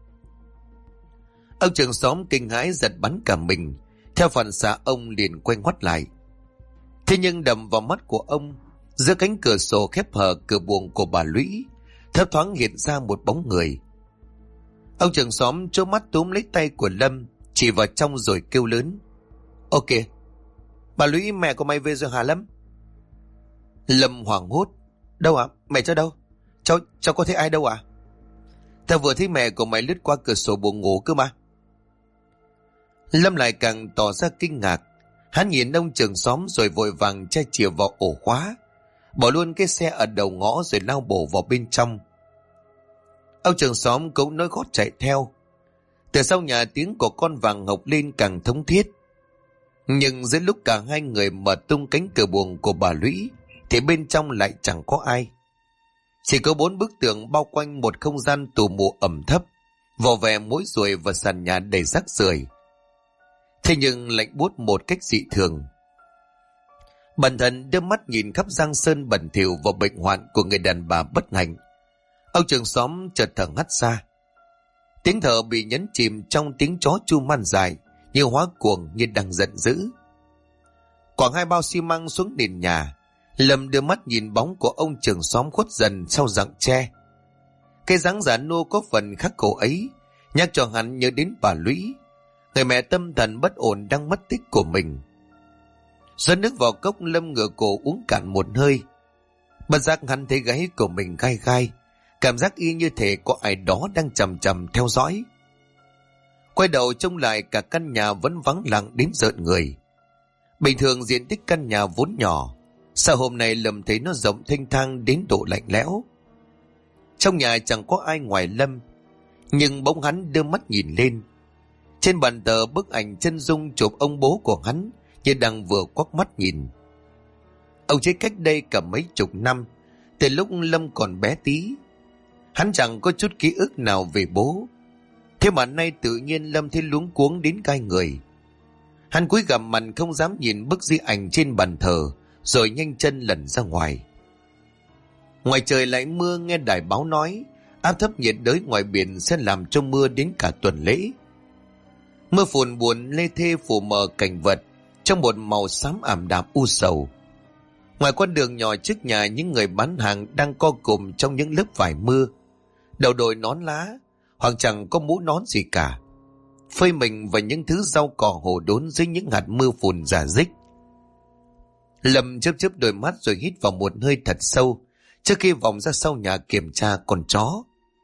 Ông trưởng xóm kinh hãi giật bắn cả mình. Theo phản xạ ông liền quay ngoắt lại. Thế nhưng đầm vào mắt của ông, giữa cánh cửa sổ khép hờ cửa buồng của bà Lũy, thấp thoáng hiện ra một bóng người. Ông trưởng xóm trố mắt túm lấy tay của Lâm, chỉ vào trong rồi kêu lớn: Ok, bà Lũy mẹ của mày về rồi hả Lâm? Lâm hoảng hốt: Đâu ạ? Mẹ cháu đâu? Cháu có thấy ai đâu ạ? Tao vừa thấy mẹ của mày lướt qua cửa sổ buồng ngủ cơ mà. Lâm lại càng tỏ ra kinh ngạc. Hắn nhìn ông trưởng xóm rồi vội vàng chai chìa vào ổ khóa, bỏ luôn cái xe ở đầu ngõ rồi lao bổ vào bên trong. Ông trưởng xóm cũng nói gót chạy theo. Từ sau nhà tiếng của con vàng ngọc lên càng thống thiết. Nhưng giữa lúc cả hai người mở tung cánh cửa buồng của bà Lũy thì bên trong lại chẳng có ai. Chỉ có 4 bức tường bao quanh một không gian tù mù ẩm thấp, vò vè mối ruồi và sàn nhà đầy rác rưởi. Thế nhưng lạnh buốt một cách dị thường. Bần thần đưa mắt nhìn khắp giang sơn bẩn thỉu và bệnh hoạn của người đàn bà bất hạnh. Ông trưởng xóm chợt thở hắt ra. Tiếng thở bị nhấn chìm trong tiếng chó chu man dài, như hóa cuồng như đang giận dữ. Quẳng 2 bao xi măng xuống nền nhà, Lâm đưa mắt nhìn bóng của ông trưởng xóm khuất dần sau rặng tre. Cái dáng già nua có phần khắc khổ ấy nhắc cho hắn nhớ đến bà Lũy, người mẹ tâm thần bất ổn đang mất tích của mình. Rót nước vào cốc, Lâm ngửa cổ uống cạn một hơi. Bất giác hắn thấy gáy của mình gai gai, cảm giác y như thể có ai đó đang chằm chằm theo dõi. Quay đầu trông lại, cả căn nhà vẫn vắng lặng đến rợn người. Bình thường diện tích căn nhà vốn nhỏ, sao hôm nay Lâm thấy nó rộng thênh thang đến độ lạnh lẽo. Trong nhà chẳng có ai ngoài Lâm, nhưng bỗng hắn đưa mắt nhìn lên. Trên bàn thờ bức ảnh chân dung chụp ông bố của hắn như đang vừa quắc mắt nhìn. Ông chết cách đây cả mấy chục năm, từ lúc Lâm còn bé tí. Hắn chẳng có chút ký ức nào về bố. Thế Thế mà nay tự nhiên Lâm thấy luống cuống đến gai người. Hắn cúi gằm mặt không dám nhìn bức di ảnh trên bàn thờ, rồi nhanh chân lẩn ra ngoài. Ngoài trời lại mưa, nghe đài báo nói áp thấp nhiệt đới ngoài biển sẽ làm cho mưa đến cả tuần lễ. Mưa phùn buồn lê thê phủ mờ cảnh vật trong một màu xám ảm đạm u sầu. Ngoài con đường nhỏ trước nhà, những người bán hàng đang co cụm trong những lớp vải mưa, đầu đội nón lá hoặc chẳng có mũ nón gì cả, phơi mình vào những thứ rau cỏ hồ đốn dưới những hạt mưa phùn rả rích. Lâm chớp chớp đôi mắt rồi hít vào một hơi thật sâu trước khi vòng ra sau nhà kiểm tra con chó.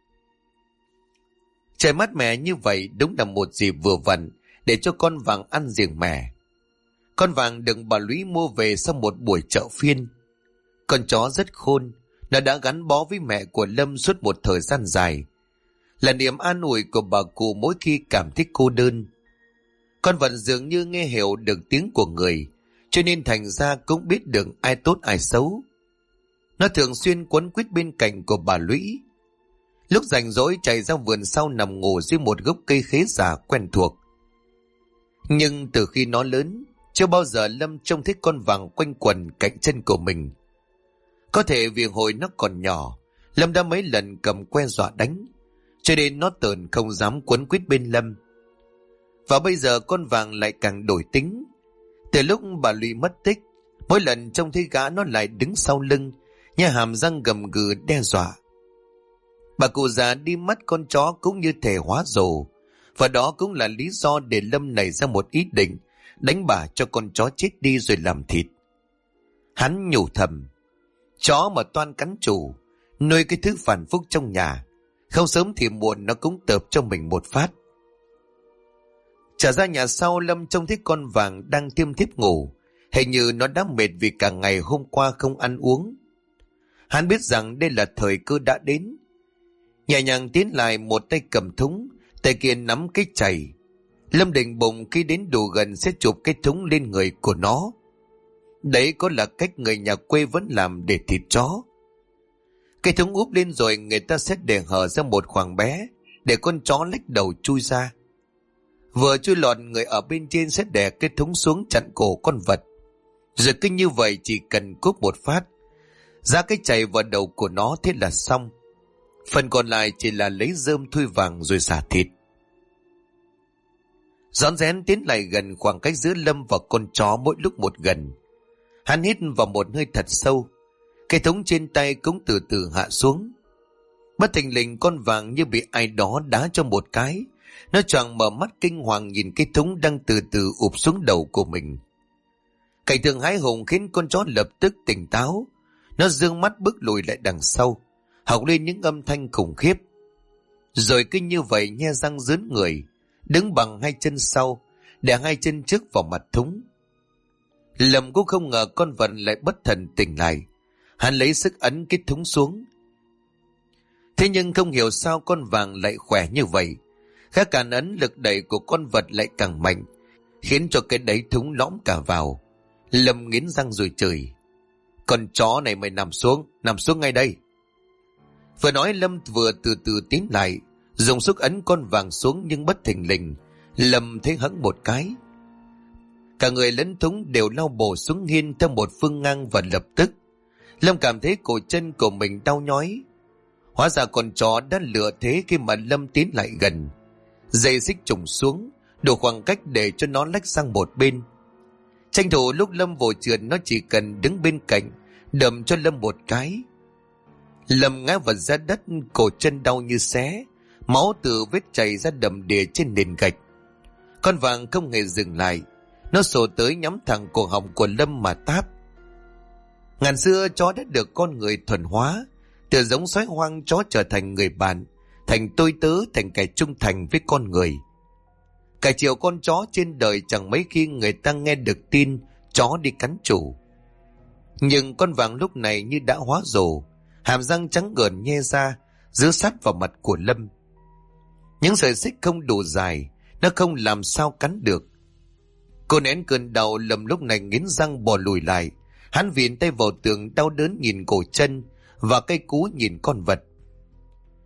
Trời mát mẻ như vậy đúng là một dịp vừa vặn để cho con vàng ăn riềng mẻ. Con vàng được bà Lũy mua về sau một buổi chợ phiên. Con chó rất khôn, nó đã gắn bó với mẹ của Lâm suốt một thời gian dài, là niềm an ủi của bà cụ mỗi khi cảm thấy cô đơn. Con vật dường như nghe hiểu được tiếng của người, cho nên thành ra cũng biết được ai tốt ai xấu. Nó thường xuyên quấn quýt bên cạnh của bà Lũy. Lúc rảnh rỗi chạy ra vườn sau nằm ngủ dưới một gốc cây khế già quen thuộc. Nhưng từ khi nó lớn, chưa bao giờ Lâm trông thấy con vàng quanh quần cạnh chân của mình. Có thể vì hồi nó còn nhỏ, Lâm đã mấy lần cầm que dọa đánh, cho nên nó tởn không dám quấn quýt bên Lâm. Và bây giờ con vàng lại càng đổi tính. Từ lúc bà Lụy mất tích, mỗi lần trông thấy gã nó lại đứng sau lưng, nha hàm răng gầm gừ đe dọa. Bà cụ già đi mắt con chó cũng như thể hóa rồ, và đó cũng là lý do để Lâm nảy ra một ý định đánh bà cho con chó chết đi rồi làm thịt. Hắn nhủ thầm, chó mà toan cắn chủ, nuôi cái thứ phản phúc trong nhà, không sớm thì muộn nó cũng tợp cho mình một phát. Trở ra nhà sau, Lâm trông thấy con vàng đang thiêm thiếp ngủ, hình như nó đã mệt vì cả ngày hôm qua không ăn uống. Hắn biết rằng đây là thời cơ đã đến. Nhẹ nhàng tiến lại, một tay cầm thúng, tay kia nắm cái chày. Lâm định bụng khi đến đủ gần sẽ chụp cái thúng lên người của nó. Đấy có là cách người nhà quê vẫn làm để thịt chó. Cái thúng úp lên rồi người ta sẽ để hở ra một khoảng bé để con chó lách đầu chui ra. Vừa chui lọt, người ở bên trên sẽ đè cái thúng xuống chặn cổ con vật. Rồi cứ như vậy chỉ cần cúp một phát, ra cái chày vào đầu của nó, thế là xong. Phần còn lại chỉ là lấy rơm thui vàng rồi xả thịt. Rón rén tiến lại gần, khoảng cách giữa Lâm và con chó mỗi lúc một gần. Hắn hít vào một hơi thật sâu, cái thúng trên tay cũng từ từ hạ xuống. Bất thình lình con vàng như bị ai đó đá cho một cái, nó choàng mở mắt kinh hoàng nhìn cái thúng đang từ từ ụp xuống đầu của mình. Cảnh tượng hãi hùng khiến con chó lập tức tỉnh táo. Nó giương mắt bước lùi lại đằng sau, hộc lên những âm thanh khủng khiếp. Rồi cứ như vậy nhe răng rướn người, đứng bằng hai chân sau, để hai chân trước vào mặt thúng. Lâm cũng không ngờ con vật lại bất thần tỉnh lại. Hắn lấy sức ấn cái thúng xuống. Thế nhưng không hiểu sao con vàng lại khỏe như vậy. Khác càng ấn, lực đẩy của con vật lại càng mạnh, khiến cho cái đáy thúng lõm cả vào. Lâm nghiến răng rồi chửi, con chó này mày nằm xuống ngay đây. Vừa nói Lâm vừa từ từ tiến lại, dùng sức ấn con vàng xuống, nhưng bất thình lình Lâm thấy hững một cái. Cả người lẫn thúng đều lao bổ xuống hiên theo một phương ngang, và lập tức Lâm cảm thấy cổ chân của mình đau nhói. Hóa ra con chó đã lựa thế khi mà Lâm tiến lại gần. Dây xích trùng xuống, đủ khoảng cách để cho nó lách sang một bên. Tranh thủ lúc Lâm vồ trượt, nó chỉ cần đứng bên cạnh đầm cho Lâm một cái. Lâm ngã vật ra đất, cổ chân đau như xé, máu từ vết chảy ra đầm đìa trên nền gạch. Con vàng không hề dừng lại, nó sổ tới nhắm thẳng cổ họng của Lâm mà táp. Ngàn xưa chó đã được con người thuần hóa, từ giống sói hoang chó trở thành người bạn, thành tôi tớ, thành kẻ trung thành với con người. Cả triệu con chó trên đời chẳng mấy khi người ta nghe được tin chó đi cắn chủ. Nhưng con vàng lúc này như đã hóa rồ, hàm răng trắng gờn nhe ra, giữ sát vào mặt của Lâm. Những sợi xích không đủ dài, nó không làm sao cắn được. Cô nén cơn đau, Lâm lúc này nghiến răng bò lùi lại. Hắn vịn tay vào tường, đau đớn nhìn cổ chân và cây cú nhìn con vật.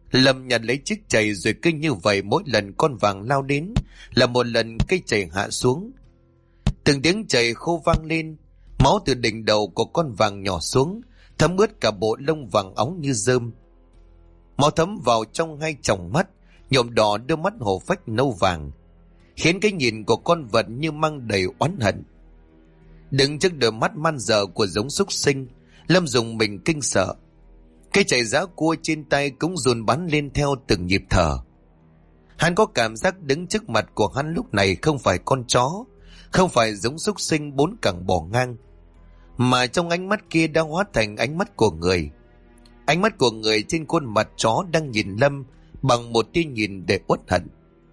Lâm nhặt lấy chiếc chày rồi cứ như vậy mỗi lần con vàng lao đến là một lần cây chày hạ xuống. Từng tiếng chày khô vang lên, máu từ đỉnh đầu của con vàng nhỏ xuống, thấm ướt cả bộ lông vàng óng như rơm. Máu thấm vào trong hai tròng mắt, nhuộm đỏ đôi mắt hổ phách nâu vàng, khiến cái nhìn của con vật như mang đầy oán hận. Đứng trước đôi mắt man dợ của giống súc sinh, Lâm dùng mình kinh sợ. Cây chày giã cua trên tay cũng run bắn lên theo từng nhịp thở. Hắn có cảm giác đứng trước mặt của hắn lúc này không phải con chó, không phải giống súc sinh bốn cẳng bò ngang, mà trong ánh mắt kia đã hóa thành ánh mắt của người. Ánh mắt của người trên khuôn mặt chó đang nhìn Lâm bằng một tia nhìn để uất hận.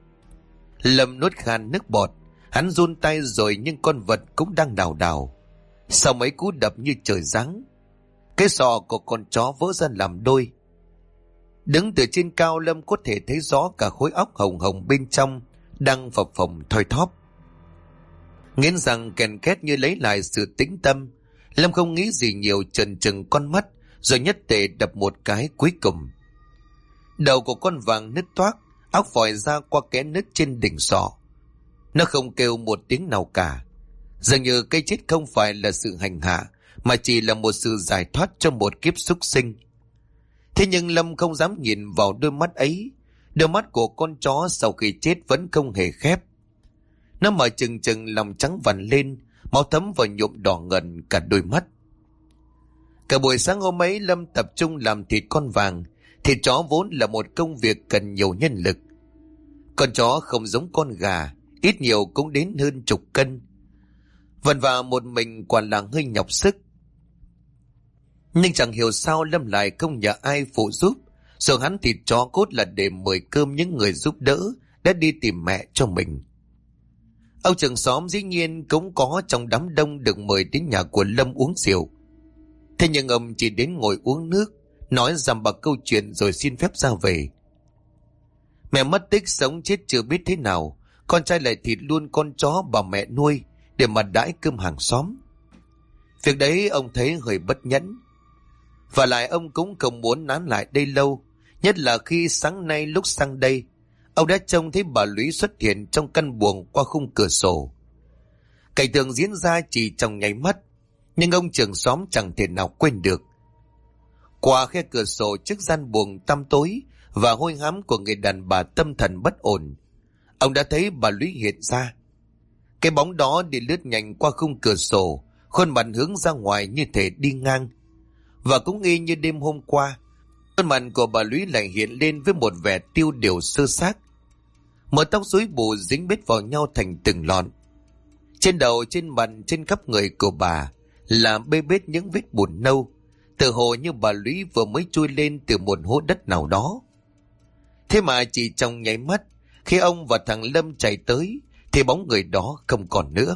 Lâm nuốt khan nước bọt, hắn run tay rồi nhưng con vật cũng đang đào đào. Sau mấy cú đập như trời giáng, cái sọ của con chó vỡ ra làm đôi. Đứng từ trên cao, Lâm có thể thấy rõ cả khối óc hồng hồng bên trong đang phập phồng thoi thóp. Nghiến răng kèn két như lấy lại sự tĩnh tâm, Lâm không nghĩ gì nhiều, trần trừng con mắt rồi nhất tề đập một cái cuối cùng. Đầu của con vàng nứt toác, óc phòi ra qua kẽ nứt trên đỉnh sọ. Nó không kêu một tiếng nào cả, dường như cái chết không phải là sự hành hạ, mà chỉ là một sự giải thoát cho một kiếp súc sinh. Thế nhưng Lâm không dám nhìn vào đôi mắt ấy. Đôi mắt của con chó sau khi chết vẫn không hề khép. Nó mở trừng trừng, lòng trắng vằn lên, máu thấm vào nhuộm đỏ ngần cả đôi mắt. Cả buổi sáng hôm ấy, Lâm tập trung làm thịt con vàng. Thịt chó vốn là một công việc cần nhiều nhân lực. Con chó không giống con gà, ít nhiều cũng đến hơn 10 cân. Vần vả một mình quả là hơi nhọc sức. Nhưng chẳng hiểu sao Lâm lại không nhờ ai phụ giúp. Rồi hắn thịt chó cốt là để mời cơm những người giúp đỡ đã đi tìm mẹ cho mình. Ông trưởng xóm dĩ nhiên cũng có trong đám đông được mời đến nhà của Lâm uống rượu. Thế nhưng ông chỉ đến ngồi uống nước, nói dằm bạc câu chuyện rồi xin phép ra về. Mẹ mất tích sống chết chưa biết thế nào, con trai lại thịt luôn con chó bà mẹ nuôi để mà đãi cơm hàng xóm. Việc đấy ông thấy hơi bất nhẫn. Và lại ông cũng không muốn nán lại đây lâu, nhất là khi sáng nay lúc sang đây, ông đã trông thấy bà Lũy xuất hiện trong căn buồng qua khung cửa sổ. Cảnh tượng diễn ra chỉ trong nháy mắt, nhưng ông trưởng xóm chẳng thể nào quên được. Qua khe cửa sổ trước gian buồng tăm tối và hôi hám của người đàn bà tâm thần bất ổn, ông đã thấy bà Lũy hiện ra. Cái bóng đó đi lướt nhanh qua khung cửa sổ, khuôn mặt hướng ra ngoài như thể đi ngang. Và cũng y như đêm hôm qua, khuôn mặt của bà Lũy lại hiện lên với một vẻ tiêu điều sơ xác. Mớ tóc rối bù dính bết vào nhau thành từng lọn. Trên đầu, trên mặt, trên khắp người của bà là bê bết những vết bùn nâu, tự hồ như bà Lũy vừa mới chui lên từ một hố đất nào đó. Thế mà chỉ trong nháy mắt, khi ông và thằng Lâm chạy tới thì bóng người đó không còn nữa.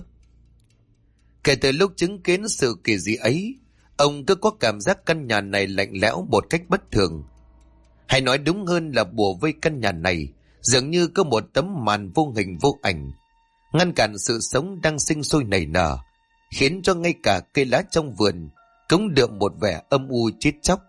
Kể từ lúc chứng kiến sự kỳ dị ấy, ông cứ có cảm giác căn nhà này lạnh lẽo một cách bất thường. Hay nói đúng hơn là bùa vây căn nhà này dường như có một tấm màn vô hình vô ảnh, ngăn cản sự sống đang sinh sôi nảy nở, khiến cho ngay cả cây lá trong vườn cũng đượm một vẻ âm u chết chóc.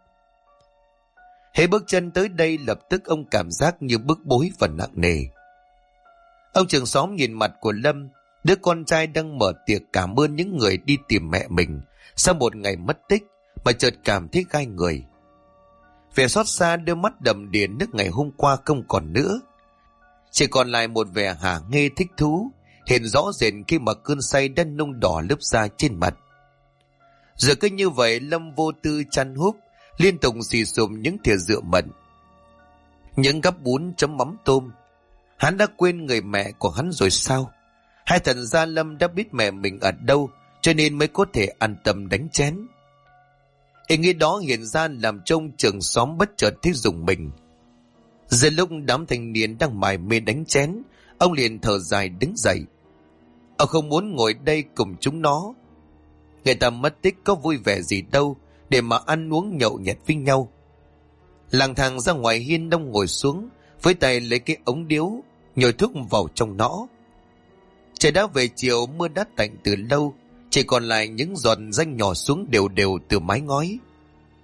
Hễ bước chân tới đây, lập tức ông cảm giác như bức bối và nặng nề. Ông trưởng xóm nhìn mặt của Lâm, đứa con trai đang mở tiệc cảm ơn những người đi tìm mẹ mình sau một ngày mất tích, mà chợt cảm thấy gai người. Vẻ xót xa đôi mắt đầm đìa nước ngày hôm qua không còn nữa, chỉ còn lại một vẻ hả hê thích thú hiện rõ rệt khi mà cơn say đã nung đỏ lớp da trên mặt. Giờ cứ như vậy, Lâm vô tư chăn húp, liên tục xì xùm những thìa rượu mận, những gắp bún chấm mắm tôm. Hắn đã quên người mẹ của hắn rồi sao? Hay thật ra Lâm đã biết mẹ mình ở đâu, cho nên mới có thể an tâm đánh chén? Ý nghĩ đó hiện ra làm cho ông trưởng xóm bất chợt thấy rùng mình. Giờ lúc đám thanh niên đang mải mê đánh chén, ông liền thở dài đứng dậy. Ông không muốn ngồi đây cùng chúng nó. Người ta mất tích có vui vẻ gì đâu để mà ăn uống nhậu nhẹt với nhau. Lang thang ra ngoài hiên, ông ngồi xuống, với tay lấy cái ống điếu nhồi thuốc vào trong nó. Trời đã về chiều, mưa đã tạnh từ lâu, chỉ còn lại những giọt ranh nhỏ xuống đều đều từ mái ngói.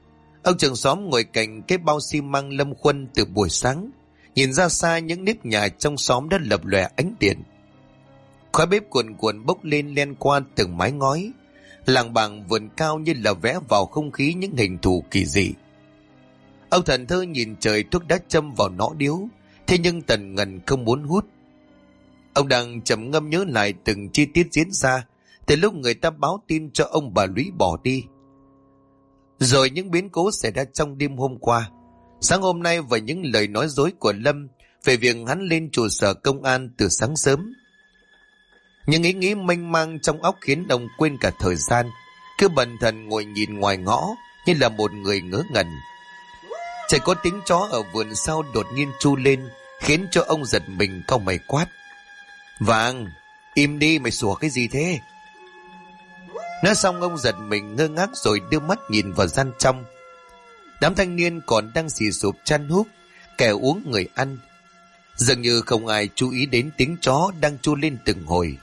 Ông trưởng xóm ngồi cạnh cái bao xi măng Lâm Khuân từ buổi sáng, nhìn ra xa những nếp nhà trong xóm đã lập lòe ánh điện. Khói bếp cuồn cuộn bốc lên len qua từng mái ngói, làng bàng vườn cao như là vẽ vào không khí những hình thù kỳ dị. Ông thần thơ nhìn trời thuốc đã châm vào nõ điếu, thế nhưng tần ngần không muốn hút. Ông đang trầm ngâm nhớ lại từng chi tiết diễn ra từ lúc người ta báo tin cho ông bà Lũy bỏ đi, rồi những biến cố xảy ra trong đêm hôm qua, sáng hôm nay và những lời nói dối của Lâm về việc hắn lên trụ sở công an từ sáng sớm. Những ý nghĩ mênh mang trong óc khiến ông quên cả thời gian, cứ bần thần ngồi nhìn ngoài ngõ như là một người ngớ ngẩn. Chỉ có tiếng chó ở vườn sau đột nhiên tru lên, khiến cho ông giật mình cau mày quát: "Vàng, im đi, mày sủa cái gì thế?" Nói xong ông giật mình ngơ ngác rồi đưa mắt nhìn vào gian trong. Đám thanh niên còn đang xì xụp chăn húp, kẻ uống người ăn. Dường như không ai chú ý đến tiếng chó đang tru lên từng hồi.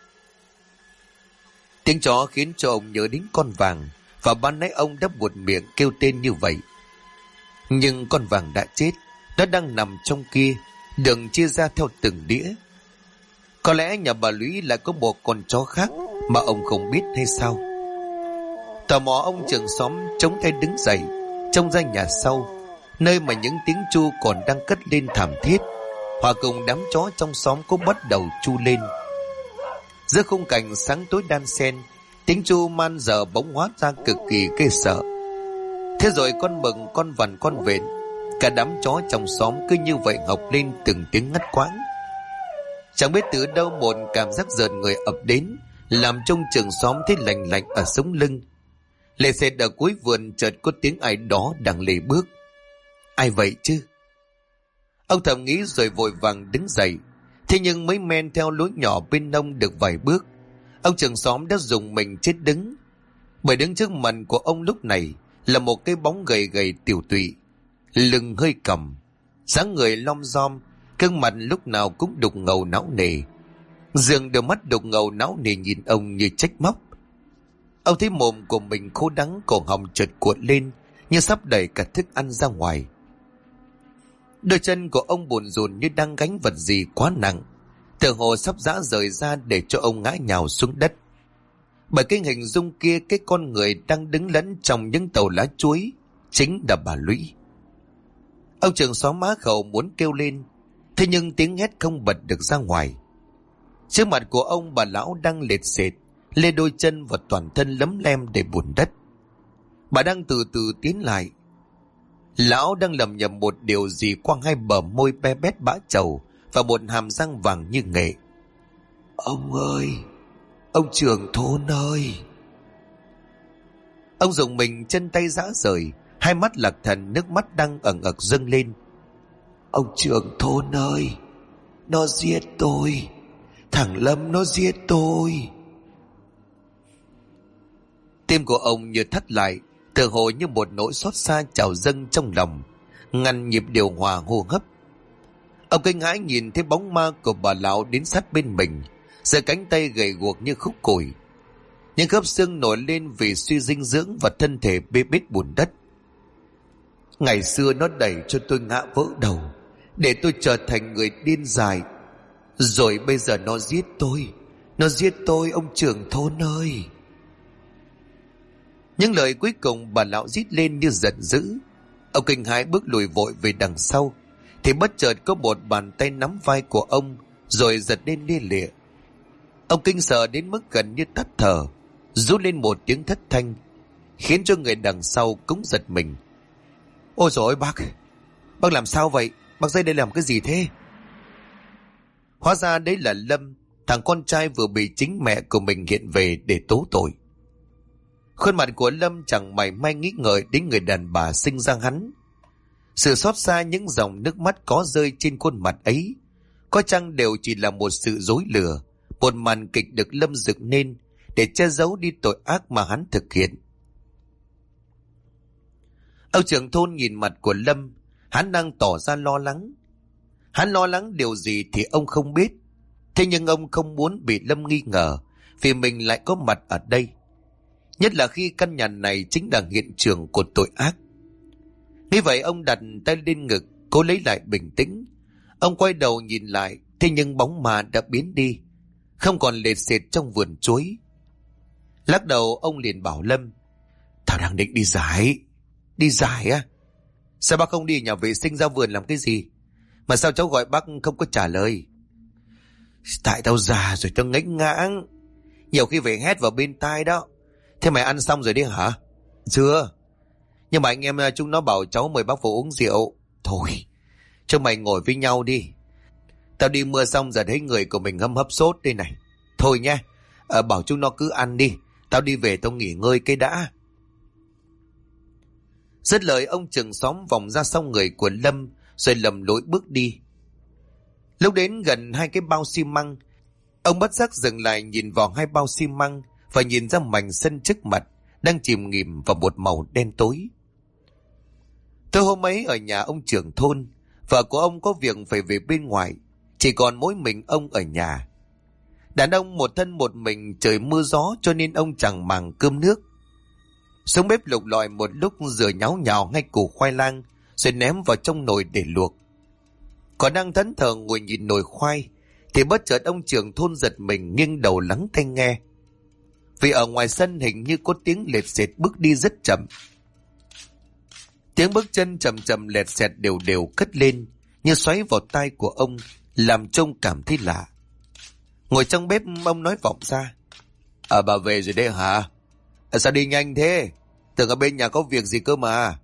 Tiếng chó khiến cho ông nhớ đến con vàng, và ban nãy ông đã buột miệng kêu tên như vậy. Nhưng con vàng đã chết, nó đang nằm trong kia, đường chia ra theo từng đĩa. Có lẽ nhà bà Lũy lại có một con chó khác mà ông không biết hay sao? Tò mò, ông trưởng xóm chống tay đứng dậy, trông ra nhà sau, nơi mà những tiếng tru còn đang cất lên thảm thiết, hòa cùng đám chó trong xóm cũng bắt đầu tru lên. Giữa khung cảnh sáng tối đan xen, tiếng tru man dở bỗng hóa ra cực kỳ ghê sợ. Thế rồi con mừng, con vằn, con vện, cả đám chó trong xóm cứ như vậy học lên từng tiếng ngắt quãng. Chẳng biết từ đâu một cảm giác rợn người ập đến, làm trong trường xóm thấy lạnh lạnh ở sống lưng. Lê xẹt ở cuối vườn chợt có tiếng ai đó đang lê bước. Ai vậy chứ? Ông thầm nghĩ rồi vội vàng đứng dậy. Thế nhưng mới men theo lối nhỏ bên ông được vài bước, ông trưởng xóm đã dùng mình chết đứng. Bởi đứng trước mặt của ông lúc này là một cái bóng gầy gầy tiểu tụy, lưng hơi còng, dáng người lom rom, gương mặt lúc nào cũng đục ngầu não nề. Dường đôi mắt đục ngầu não nề nhìn ông như trách móc. Ông thấy mồm của mình khô đắng, cổ họng chợt cuộn lên như sắp đẩy cả thức ăn ra ngoài. Đôi chân của ông bồn rồn như đang gánh vật gì quá nặng, tựa hồ sắp giã rời ra để cho ông ngã nhào xuống đất. Bởi cái hình dung kia, cái con người đang đứng lẫn trong những tàu lá chuối chính là bà Lũy. Ông trưởng xóm má khẩu muốn kêu lên, thế nhưng tiếng hét không bật được ra ngoài. Trước mặt của ông, bà lão đang lệt sệt, lê đôi chân và toàn thân lấm lem đầy bùn đất. Bà đang từ từ tiến lại. Lão đang lầm nhầm một điều gì qua hai bờ môi be bét bã trầu và một hàm răng vàng như nghệ. Ông ơi! Ông trưởng thôn ơi! Ông dùng mình, chân tay rã rời, hai mắt lạc thần, nước mắt đang ẩn ực dâng lên. Ông trưởng thôn ơi! Nó giết tôi! Thằng Lâm nó giết tôi! Tim của ông như thắt lại, tựa hồ như một nỗi xót xa trào dâng trong lòng, ngăn nhịp điều hòa hô hấp. Ông kinh hãi nhìn thấy bóng ma của bà lão đến sát bên mình, giơ cánh tay gầy guộc như khúc củi. Những khớp xương nổi lên vì suy dinh dưỡng và thân thể bê bết bùn đất. Ngày xưa nó đẩy cho tôi ngã vỡ đầu, để tôi trở thành người điên dại. Rồi bây giờ nó giết tôi. Nó giết tôi, ông trưởng thôn ơi! Những lời cuối cùng bà lão rít lên như giận dữ. Ông kinh hãi bước lùi vội về đằng sau, thì bất chợt có một bàn tay nắm vai của ông rồi giật lên lia lịa. Ông kinh sợ đến mức gần như tắt thở, rú lên một tiếng thất thanh, khiến cho người đằng sau cũng giật mình. Ôi dồi ôi bác làm sao vậy? Bác dậy đây làm cái gì thế? Hóa ra đấy là Lâm, thằng con trai vừa bị chính mẹ của mình hiện về để tố tội. Khuôn mặt của Lâm chẳng mảy may nghĩ ngợi đến người đàn bà sinh ra hắn. Sự xót xa, những dòng nước mắt có rơi trên khuôn mặt ấy, có chăng đều chỉ là một sự dối lừa, một màn kịch được Lâm dựng nên để che giấu đi tội ác mà hắn thực hiện. Ông trưởng thôn nhìn mặt của Lâm, hắn đang tỏ ra lo lắng. Hắn lo lắng điều gì thì ông không biết, thế nhưng ông không muốn bị Lâm nghi ngờ vì mình lại có mặt ở đây, nhất là khi căn nhà này chính là hiện trường của tội ác. Nghĩ vậy ông đặt tay lên ngực, cố lấy lại bình tĩnh. Ông quay đầu nhìn lại, thế nhưng bóng ma đã biến đi, không còn lệt xệt trong vườn chuối. Lắc đầu ông liền bảo Lâm: Tao đang định đi giải. Đi giải á? Sao bác không đi nhà vệ sinh ra vườn làm cái gì? Mà sao cháu gọi bác không có trả lời? Tại tao già rồi, tao ngếch ngãng, nhiều khi phải hét vào bên tai đó. Thế mày ăn xong rồi đi hả? Chưa. Nhưng mà anh em chúng nó bảo cháu mời bác phụ uống rượu. Thôi, chúng mày ngồi với nhau đi. Tao đi mưa xong giờ thấy người của mình hâm hấp sốt đây này. Thôi nha, bảo chúng nó cứ ăn đi. Tao đi về tao nghỉ ngơi cái đã. Dứt lời ông trưởng xóm vòng ra sau người của Lâm, rồi lầm lỗi bước đi. Lúc đến gần hai cái bao xi măng, ông bất giác dừng lại nhìn vào hai bao xi măng và nhìn ra mảnh sân trước mặt đang chìm nghỉm vào một màu đen tối. Tối hôm ấy ở nhà ông trưởng thôn, vợ của ông có việc phải về bên ngoài, chỉ còn mỗi mình ông ở nhà. Đàn ông một thân một mình, trời mưa gió cho nên ông chẳng màng cơm nước. Xuống bếp lục lọi một lúc, rửa nháo nhào ngay củ khoai lang rồi ném vào trong nồi để luộc. Còn đang thẫn thờ ngồi nhìn nồi khoai thì bất chợt ông trưởng thôn giật mình, nghiêng đầu lắng tai nghe. Vì ở ngoài sân hình như có tiếng lệt xệt bước đi rất chậm. Tiếng bước chân chậm chậm lẹt xẹt đều đều cất lên, như xoáy vào tai của ông, làm trông cảm thấy lạ. Ngồi trong bếp ông nói vọng ra: Bà về rồi đấy hả? Sao đi nhanh thế? Tưởng ở bên nhà có việc gì cơ mà.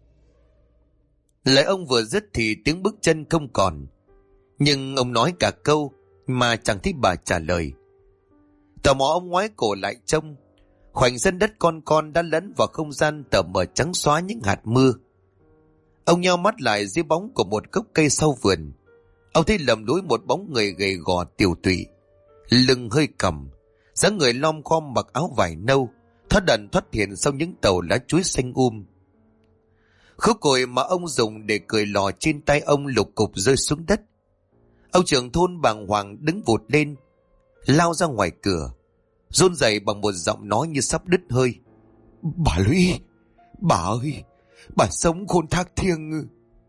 Lời ông vừa dứt thì tiếng bước chân không còn, nhưng ông nói cả câu mà chẳng thấy bà trả lời. Tò mò ông ngoái cổ lại trông, khoảnh sân đất con đã lẫn vào không gian tờ mờ trắng xóa những hạt mưa. Ông nheo mắt lại dưới bóng của một gốc cây sau vườn. Ông thấy lầm lũi một bóng người gầy gò tiều tụy, lưng hơi còng, dáng người lom khom mặc áo vải nâu, thoát ẩn thoát hiện sau những tàu lá chuối xanh Khúc cồi mà ông dùng để cười lò trên tay ông lục cục rơi xuống đất. Ông trưởng thôn bàng hoàng đứng vụt lên, lao ra ngoài cửa, run rẩy bằng một giọng nói như sắp đứt hơi: Bà Lũy, bà ơi, bà sống khôn thác thiêng.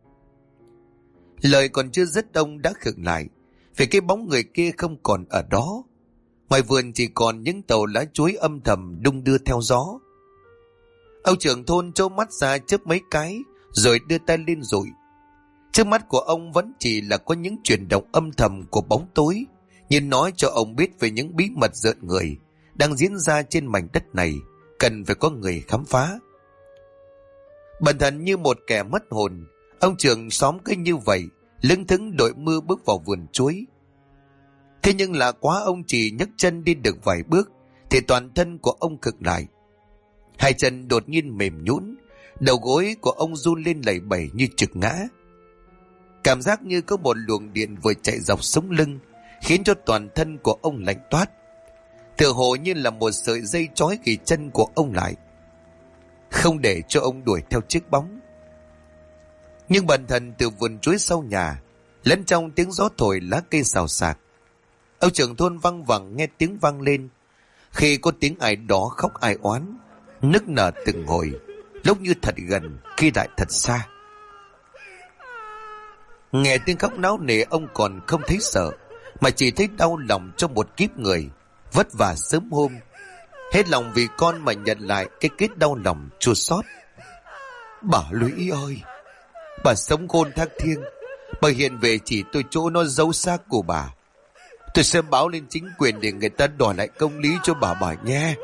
Lời còn chưa dứt ông đã khựng lại, vì cái bóng người kia không còn ở đó. Ngoài vườn chỉ còn những tàu lá chuối âm thầm đung đưa theo gió. Ông trưởng thôn trố mắt ra chớp mấy cái, rồi đưa tay lên dụi. Trước mắt của ông vẫn chỉ là có những chuyển động âm thầm của bóng tối, như nói cho ông biết về những bí mật rợn người đang diễn ra trên mảnh đất này, cần phải có người khám phá. Bần thần như một kẻ mất hồn, ông trưởng xóm cứ như vậy lững thững đội mưa bước vào vườn chuối. Thế nhưng lạ quá, ông chỉ nhấc chân đi được vài bước thì toàn thân của ông khựng lại. Hai chân đột nhiên mềm nhũn, đầu gối của ông run lên lẩy bẩy như trực ngã. Cảm giác như có một luồng điện vừa chạy dọc sống lưng, khiến cho toàn thân của ông lạnh toát, tựa hồ như là một sợi dây trói ghi chân của ông lại, không để cho ông đuổi theo chiếc bóng. Nhưng bần thần từ vườn chuối sau nhà, lẫn trong tiếng gió thổi lá cây xào xạc, ông trưởng thôn văng vẳng nghe tiếng vang lên, khi có tiếng ai đó khóc ai oán, nức nở từng hồi, lúc như thật gần, khi lại thật xa. Nghe tiếng khóc náo nề, ông còn không thấy sợ, mà chỉ thấy đau lòng cho một kiếp người vất vả sớm hôm, hết lòng vì con mà nhận lại cái kết đau lòng chua xót. Bà Lũy ơi, bà sống khôn thác thiêng, bà hiện về chỉ tôi chỗ nó giấu xác của bà. Tôi sẽ báo lên chính quyền để người ta đòi lại công lý cho bà nhé.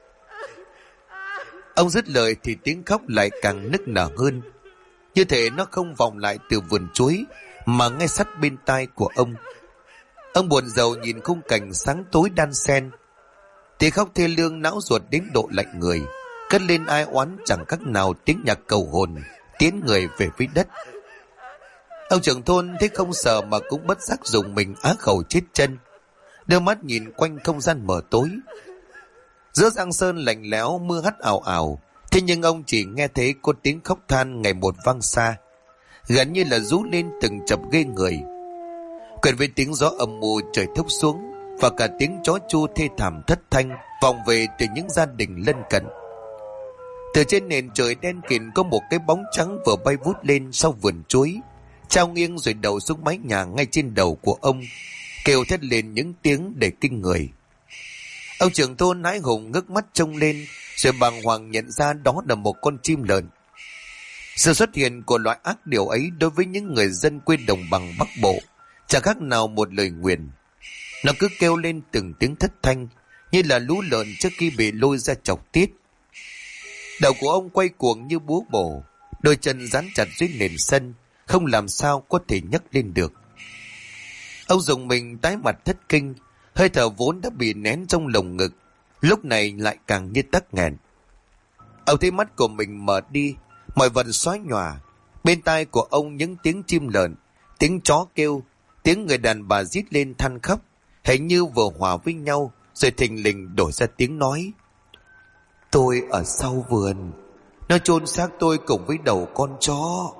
Ông dứt lời thì tiếng khóc lại càng nức nở hơn, như thể nó không vọng lại từ vườn chuối mà ngay sát bên tai của ông. Ông buồn rầu nhìn khung cảnh sáng tối đan xen, tiếng khóc thê lương não ruột đến độ lạnh người, cất lên ai oán chẳng khác nào tiếng nhạc cầu hồn tiến người về với đất. Ông trưởng thôn thấy không sợ mà cũng bất giác dùng mình á khẩu chết chân, đưa mắt nhìn quanh không gian mờ tối. Giữa giang sơn lạnh lẽo, mưa hắt ào ào, thế nhưng ông chỉ nghe thấy có tiếng khóc than ngày một vang xa, gần như là rú lên từng chập ghê người. Quyện với tiếng gió âm mù trời thốc xuống, và cả tiếng chó chu thê thảm thất thanh vọng về từ những gia đình lân cận. Từ trên nền trời đen kịt có một cái bóng trắng vừa bay vút lên sau vườn chuối, trao nghiêng rồi đầu xuống mái nhà ngay trên đầu của ông, kêu thét lên những tiếng để kinh người. Ông trưởng thôn hãi hùng ngước mắt trông lên, rồi bàng hoàng nhận ra đó là một con chim lợn. Sự xuất hiện của loại ác điều ấy đối với những người dân quê đồng bằng Bắc Bộ chẳng khác nào một lời nguyền. Nó cứ kêu lên từng tiếng thất thanh, như là lũ lợn trước khi bị lôi ra chọc tiết. Đầu của ông quay cuồng như búa bổ, đôi chân dán chặt dưới nền sân, không làm sao có thể nhấc lên được. Ông dùng mình tái mặt thất kinh, hơi thở vốn đã bị nén trong lồng ngực, lúc này lại càng như tắc nghẹn. Ông thấy mắt của mình mở đi, mọi vật xóa nhòa. Bên tai của ông những tiếng chim lợn, tiếng chó kêu, tiếng người đàn bà rít lên than khóc, hình như vừa hòa với nhau, rồi thình lình đổi ra tiếng nói. Tôi ở sau vườn, nó chôn xác tôi cùng với đầu con chó.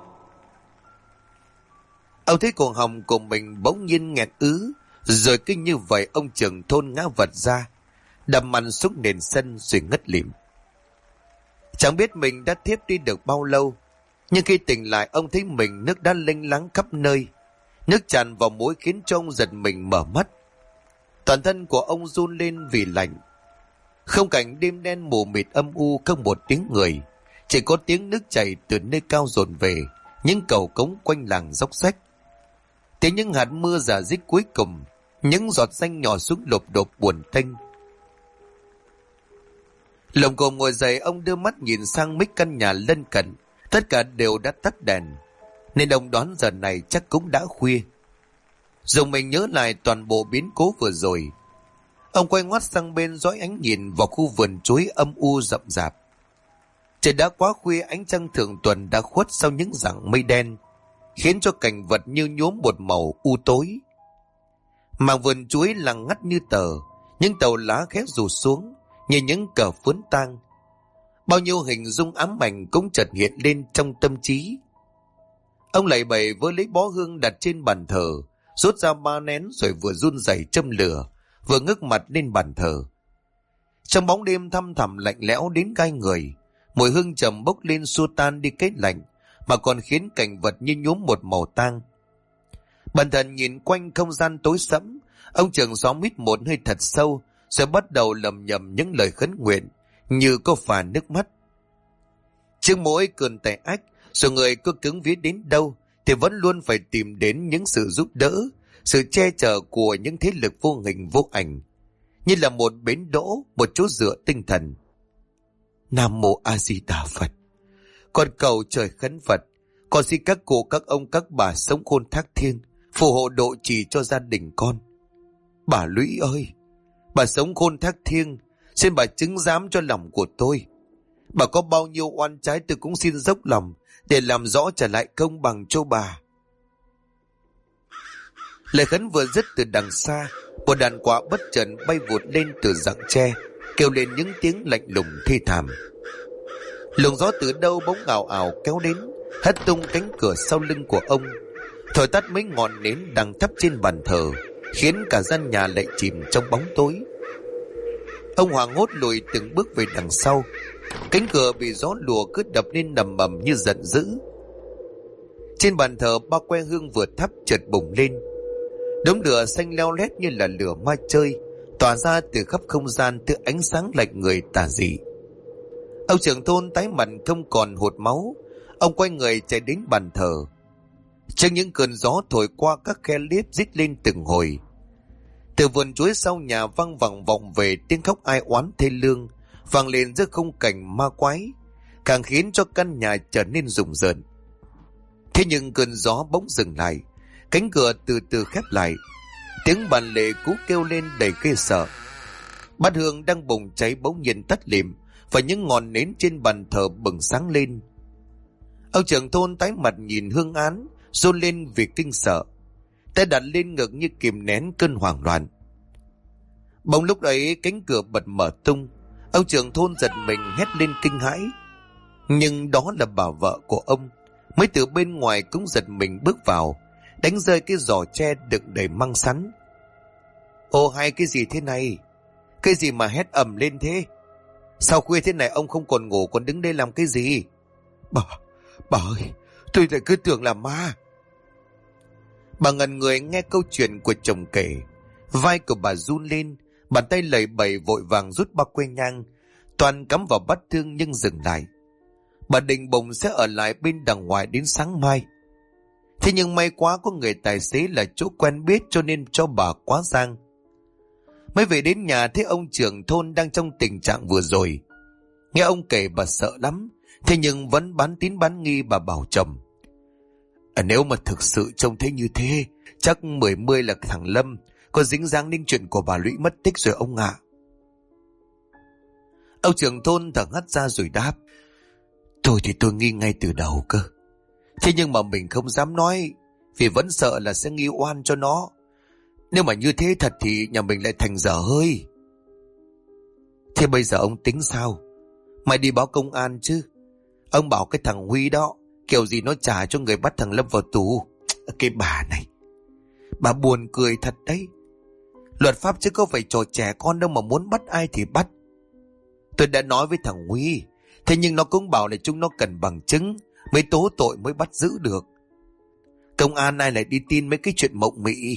Ông thấy cổ họng của mình bỗng nhiên nghẹt ứ, rồi cứ như vậy ông trưởng thôn ngã vật ra, đập mặt xuống nền sân rồi ngất lịm. Chẳng biết mình đã thiếp đi được bao lâu, nhưng khi tỉnh lại ông thấy mình nước đã lênh láng khắp nơi, nước tràn vào mũi khiến cho ông giật mình mở mắt. Toàn thân của ông run lên vì lạnh. Không cảnh đêm đen mù mịt âm u, không một tiếng người, chỉ có tiếng nước chảy từ nơi cao dồn về, những cầu cống quanh làng róc rách. Tiếng những hạt mưa rả rích cuối cùng, những giọt ranh nhỏ xuống lộp đột buồn tênh. Lồng cồm ngồi dậy, ông đưa mắt nhìn sang mấy căn nhà lân cận, tất cả đều đã tắt đèn, nên ông đoán giờ này chắc cũng đã khuya. Dùng mình nhớ lại toàn bộ biến cố vừa rồi, ông quay ngoắt sang bên dõi ánh nhìn vào khu vườn chuối âm u rậm rạp. Trời đã quá khuya, ánh trăng thượng tuần đã khuất sau những dặng mây đen, khiến cho cảnh vật như nhuốm một màu u tối. Mảng vườn chuối lặng ngắt như tờ, những tàu lá khẽ rủ xuống như những cờ phướn tang. Bao nhiêu hình dung ám ảnh cũng chợt hiện lên trong tâm trí. Ông lạy bẩy vơ lấy bó hương đặt trên bàn thờ, rút ra 3 nén rồi vừa run rẩy châm lửa, vừa ngước mặt lên bàn thờ. Trong bóng đêm thăm thẳm lạnh lẽo đến gai người, mùi hương trầm bốc lên xua tan đi cái lạnh, mà còn khiến cảnh vật như nhuốm một màu tang. Bần thần nhìn quanh không gian tối sẫm, ông trưởng xóm hít một hơi thật sâu, rồi bắt đầu lầm nhầm những lời khấn nguyện, như có phà nước mắt. Trước mỗi cơn tẻ ách, dù người có cứng vía đến đâu, thì vẫn luôn phải tìm đến những sự giúp đỡ, sự che chở của những thế lực vô hình vô ảnh, như là một bến đỗ, một chỗ dựa tinh thần. Nam mô A Di Đà Phật. Con cầu trời khấn Phật, con xin các cụ các ông các bà sống khôn thác thiêng, phù hộ độ trì cho gia đình con. Bà Lũy ơi, bà sống khôn thác thiêng, xin bà chứng giám cho lòng của tôi. Bà có bao nhiêu oan trái tôi cũng xin dốc lòng để làm rõ trả lại công bằng cho bà. Lời khấn vừa dứt, từ đằng xa, một đàn quạ bất chợt bay vụt lên từ rặng tre, kêu lên những tiếng lạnh lùng thê thảm. Luồng gió từ đâu bỗng ảo ảo kéo đến, hất tung cánh cửa sau lưng của ông, thổi tắt mấy ngọn nến đang thắp trên bàn thờ, khiến cả gian nhà lại chìm trong bóng tối. Ông hoảng hốt lùi từng bước về đằng sau, cánh cửa bị gió lùa cứ đập lên nầm ầm như giận dữ. Trên bàn thờ 3 que hương vừa thắp chợt bùng lên, đống lửa xanh leo lét như là lửa ma chơi, tỏa ra từ khắp không gian từ ánh sáng lạnh người tà dị. Ông trưởng thôn tái mặt không còn hột máu, ông quay người chạy đến bàn thờ. Trước những cơn gió thổi qua, các khe liếp rít lên từng hồi. Từ vườn chuối sau nhà vang vẳng vọng về tiếng khóc ai oán thê lương, vang lên giữa khung cảnh ma quái, càng khiến cho căn nhà trở nên rùng rợn. Thế nhưng cơn gió bỗng dừng lại, cánh cửa từ từ khép lại, tiếng bàn lệ cú kêu lên đầy ghê sợ. Bát hương đang bùng cháy bỗng nhiên tắt lịm, và những ngọn nến trên bàn thờ bừng sáng lên. Ông trưởng thôn tái mặt nhìn hương án, run lên vì kinh sợ, tay đặt lên ngực như kìm nén cơn hoảng loạn. Bỗng lúc ấy cánh cửa bật mở tung, ông trưởng thôn giật mình hét lên kinh hãi. Nhưng đó là bà vợ của ông, mới từ bên ngoài cũng giật mình bước vào, đánh rơi cái giỏ tre đựng đầy măng sắn. Ô hay, cái gì thế này? Cái gì mà hét ầm lên thế? Sao khuya thế này ông không còn ngủ, còn đứng đây làm cái gì? Bà ơi, tôi lại cứ tưởng là ma. Bà ngẩn người nghe câu chuyện của chồng kể. Vai của bà run lên, bàn tay lầy bầy vội vàng rút bao que nhang, toàn cắm vào bát hương nhưng dừng lại. Bà định bụng sẽ ở lại bên đằng ngoài đến sáng mai. Thế nhưng may quá có người tài xế là chỗ quen biết cho nên cho bà quá giang. Mới về đến nhà thấy ông trưởng thôn đang trong tình trạng vừa rồi. Nghe ông kể bà sợ lắm, thế nhưng vẫn bán tín bán nghi. Bà bảo chồng: Nếu mà thực sự trông thấy như thế, chắc 10 là thằng Lâm có dính dáng đến chuyện của bà Lũy mất tích rồi ông ạ. Ông trưởng thôn thở hắt ra rồi đáp: Tôi thì tôi nghi ngay từ đầu cơ. Thế nhưng mà mình không dám nói, vì vẫn sợ là sẽ nghi oan cho nó. Nếu mà như thế thật thì nhà mình lại thành dở hơi. Thế bây giờ ông tính sao? Mày đi báo công an chứ? Ông bảo cái thằng Huy đó kiểu gì nó trả cho người bắt thằng Lâm vào tù. Cái bà này, bà buồn cười thật đấy. Luật pháp chứ có phải trò trẻ con đâu mà muốn bắt ai thì bắt. Tôi đã nói với thằng Huy, thế nhưng nó cũng bảo là chúng nó cần bằng chứng mới tố tội mới bắt giữ được. Công an ai lại đi tin mấy cái chuyện mộng mị.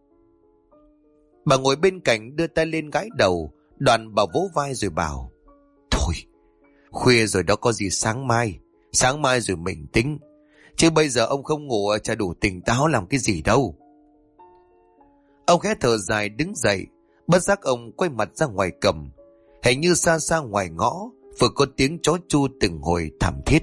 Bà ngồi bên cạnh đưa tay lên gãi đầu, đoạn bà vỗ vai rồi bảo: Thôi, khuya rồi đó, có gì sáng mai rồi mình tính. Chứ bây giờ ông không ngủ chả đủ tỉnh táo làm cái gì đâu. Ông khẽ thở dài đứng dậy, bất giác ông quay mặt ra ngoài cầm. Hình như xa xa ngoài ngõ vừa có tiếng chó chu từng hồi thảm thiết.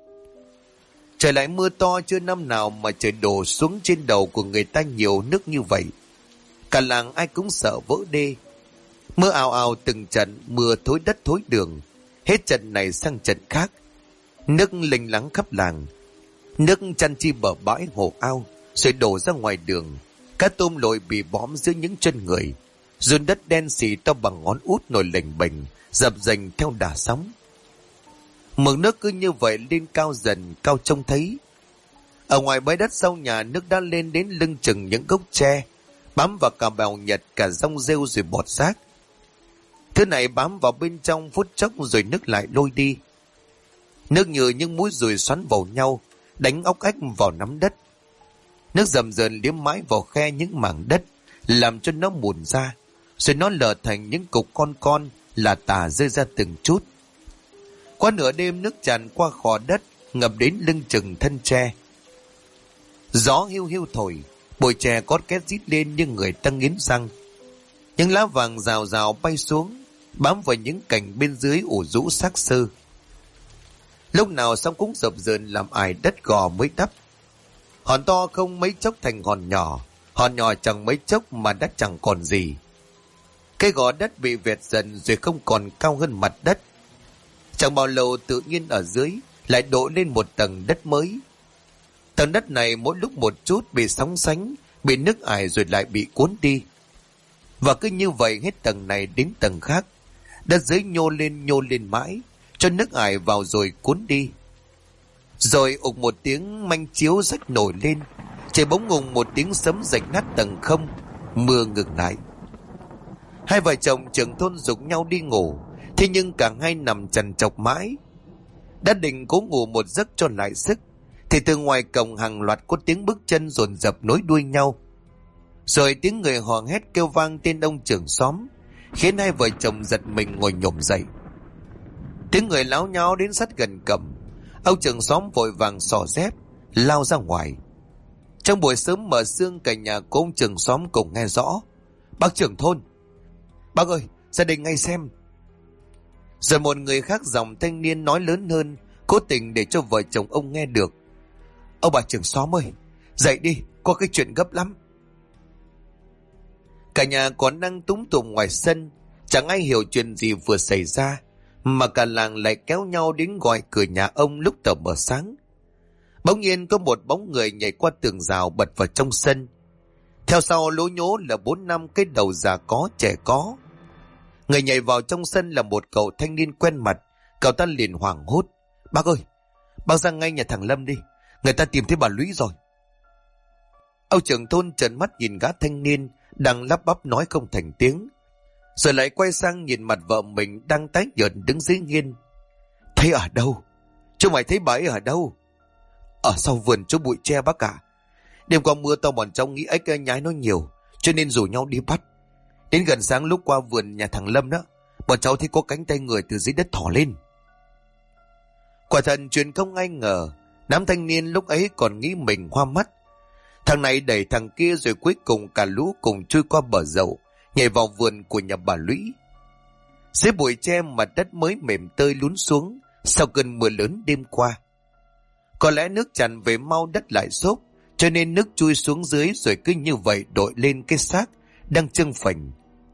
Trời lại mưa to, chưa năm nào mà trời đổ xuống trên đầu của người ta nhiều nước như vậy. Cả làng ai cũng sợ vỡ đê. Mưa ào ào từng trận, mưa thối đất thối đường, hết trận này sang trận khác. Nước lênh láng khắp làng, nước chăn chi bờ bãi hồ ao, rồi đổ ra ngoài đường. Cá tôm lội bị bõm giữa những chân người, dùn đất đen xì to bằng ngón út nổi lềnh bềnh, dập dềnh theo đà sóng. Mực nước cứ như vậy lên cao dần, cao trông thấy. Ở ngoài bãi đất sau nhà, nước đã lên đến lưng chừng những gốc tre, bám vào cả bèo nhật, cả rong rêu rồi bọt rác. Thứ này bám vào bên trong phút chốc rồi nước lại lôi đi. Nước như những mũi dùi xoắn vào nhau, đánh óc ách vào nắm đất. Nước dầm dần liếm mãi vào khe những mảng đất, làm cho nó mùn ra, rồi nó lở thành những cục con là tà rơi ra từng chút. Qua nửa đêm nước tràn qua khò đất, ngập đến lưng chừng thân tre. Gió hiu hiu thổi, bụi tre cót két rít lên như người ta nghiến răng. Những lá vàng rào rào bay xuống, bám vào những cành bên dưới ủ rũ xác xơ. Lúc nào xong cũng dập dờn làm ải đất gò mới đắp. Hòn to không mấy chốc thành hòn nhỏ chẳng mấy chốc mà đã chẳng còn gì. Cái gò đất bị vẹt dần rồi không còn cao hơn mặt đất. Chẳng bao lâu tự nhiên ở dưới lại đổ lên một tầng đất mới. Tầng đất này mỗi lúc một chút bị sóng sánh, bị nước ải rồi lại bị cuốn đi. Và cứ như vậy hết tầng này đến tầng khác. Đất dưới nhô lên mãi, cho nước ải vào rồi cuốn đi. Rồi ục một tiếng manh chiếu rách nổi lên, trời bỗng ngùng một tiếng sấm rạch nát tầng không, mưa ngừng lại. Hai vợ chồng trưởng thôn giục nhau đi ngủ, thế nhưng cả hai nằm trằn trọc mãi. Đã định cố ngủ một giấc cho lại sức, thì từ ngoài cổng hàng loạt có tiếng bước chân dồn dập nối đuôi nhau. Rồi tiếng người hò hét kêu vang tên ông trưởng xóm, khiến hai vợ chồng giật mình ngồi nhổm dậy. Tiếng người láo nháo đến sát gần cổng. Ông trưởng xóm vội vàng xỏ dép lao ra ngoài. Trong buổi sớm mở sương, cả nhà của ông trưởng xóm cùng nghe rõ: Bác trưởng thôn, bác ơi, gia đình ngay xem. Rồi một người khác dòng thanh niên nói lớn hơn, cố tình để cho vợ chồng ông nghe được: Ông bà trưởng xóm ơi, dậy đi, có cái chuyện gấp lắm. Cả nhà còn đang túng tùng ngoài sân, chẳng ai hiểu chuyện gì vừa xảy ra, mà cả làng lại kéo nhau đến gọi cửa nhà ông lúc tờ mờ sáng. Bỗng nhiên có một bóng người nhảy qua tường rào bật vào trong sân. Theo sau lố nhố là 4-5 cái đầu già có trẻ có. Người nhảy vào trong sân là một cậu thanh niên quen mặt. Cậu ta liền hoảng hốt: Bác ơi, bác ra ngay nhà thằng Lâm đi, người ta tìm thấy bà Lũy rồi. Ông trưởng thôn trợn mắt nhìn gã thanh niên đang lắp bắp nói không thành tiếng. Rồi lại quay sang nhìn mặt vợ mình đang tái nhợt đứng dưới nghiên. Thấy ở đâu? Chú mày thấy bà ấy ở đâu? Ở sau vườn chỗ bụi tre bác cả. Đêm qua mưa to bọn cháu nghĩ ếch nhái nó nhiều, cho nên rủ nhau đi bắt. Đến gần sáng lúc qua vườn nhà thằng Lâm đó, bọn cháu thấy có cánh tay người từ dưới đất thỏ lên. Quả thật chuyện không ai ngờ. Đám thanh niên lúc ấy còn nghĩ mình hoa mắt. Thằng này đẩy thằng kia rồi cuối cùng cả lũ cùng chui qua bờ dậu, nhảy vào vườn của nhà bà Lũy. Dưới bụi tre mặt đất mới mềm tơi lún xuống sau cơn mưa lớn đêm qua. Có lẽ nước tràn về mau đất lại xốp, cho nên nước chui xuống dưới rồi cứ như vậy đội lên cái xác đang trưng phình.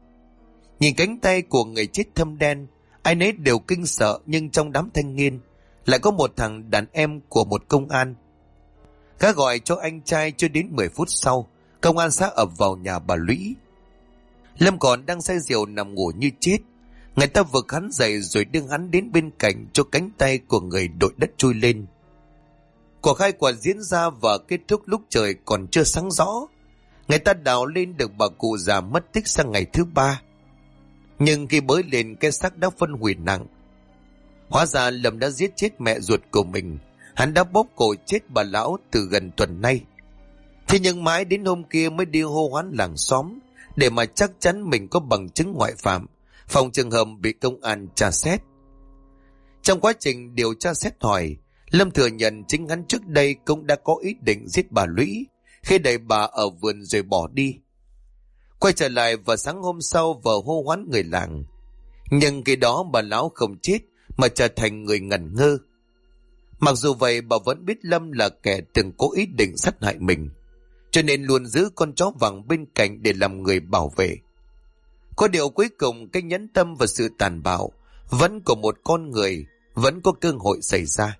Nhìn cánh tay của người chết thâm đen, ai nấy đều kinh sợ, nhưng trong đám thanh niên lại có một thằng đàn em của một công an. Gã gọi cho anh trai. Chưa đến 10 phút sau, công an xã ập vào nhà bà Lũy. Lâm còn đang say rượu nằm ngủ như chết. Người ta vực hắn dậy rồi đưa hắn đến bên cạnh cho cánh tay của người đội đất chui lên. Cuộc khai quật diễn ra và kết thúc lúc trời còn chưa sáng rõ. Người ta đào lên được bà cụ già mất tích sang ngày thứ 3. Nhưng khi bới lên, cái xác đã phân hủy nặng. Hóa ra Lâm đã giết chết mẹ ruột của mình. Hắn đã bóp cổ chết bà lão từ gần tuần nay. Thế nhưng mãi đến hôm kia mới đi hô hoán làng xóm để mà chắc chắn mình có bằng chứng ngoại phạm, phòng trường hợp bị công an tra xét. Trong quá trình điều tra xét hỏi, Lâm thừa nhận chính hắn trước đây cũng đã có ý định giết bà Lũy khi đẩy bà ở vườn rồi bỏ đi. Quay trở lại vào sáng hôm sau vợ hô hoán người làng. Nhưng khi đó bà lão không chết mà trở thành người ngẩn ngơ. Mặc dù vậy bà vẫn biết Lâm là kẻ từng có ý định sát hại mình, cho nên luôn giữ con chó vàng bên cạnh để làm người bảo vệ. Có điều cuối cùng cái nhẫn tâm và sự tàn bạo vẫn của một con người vẫn có cơ hội xảy ra.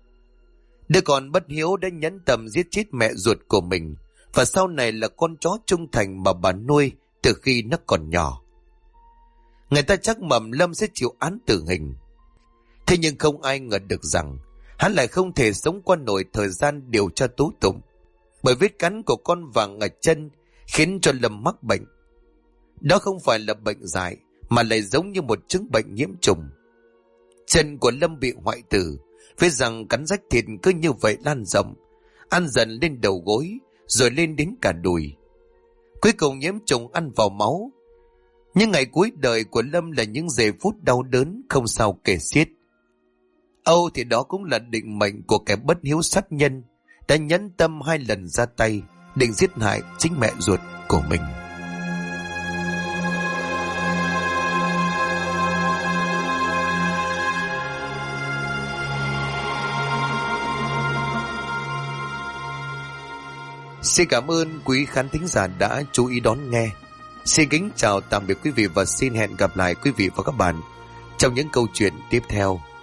Đứa con bất hiếu đã nhẫn tâm giết chết mẹ ruột của mình, và sau này là con chó trung thành mà bà nuôi từ khi nó còn nhỏ. Người ta chắc mầm Lâm sẽ chịu án tử hình. Thế nhưng không ai ngờ được rằng hắn lại không thể sống qua nổi thời gian điều tra tố tụng, bởi vết cắn của con vàng ở chân khiến cho Lâm mắc bệnh. Đó không phải là bệnh dại mà lại giống như một chứng bệnh nhiễm trùng. Chân của Lâm bị hoại tử, vết răng cắn rách thịt cứ như vậy lan rộng, ăn dần lên đầu gối rồi lên đến cả đùi. Cuối cùng nhiễm trùng ăn vào máu. Những ngày cuối đời của Lâm là những giây phút đau đớn không sao kể xiết. Âu thì đó cũng là định mệnh của kẻ bất hiếu sát nhân đã nhẫn tâm 2 lần ra tay định giết hại chính mẹ ruột của mình. Xin cảm ơn quý khán thính giả đã chú ý đón nghe. Xin kính chào tạm biệt quý vị và xin hẹn gặp lại quý vị và các bạn trong những câu chuyện tiếp theo.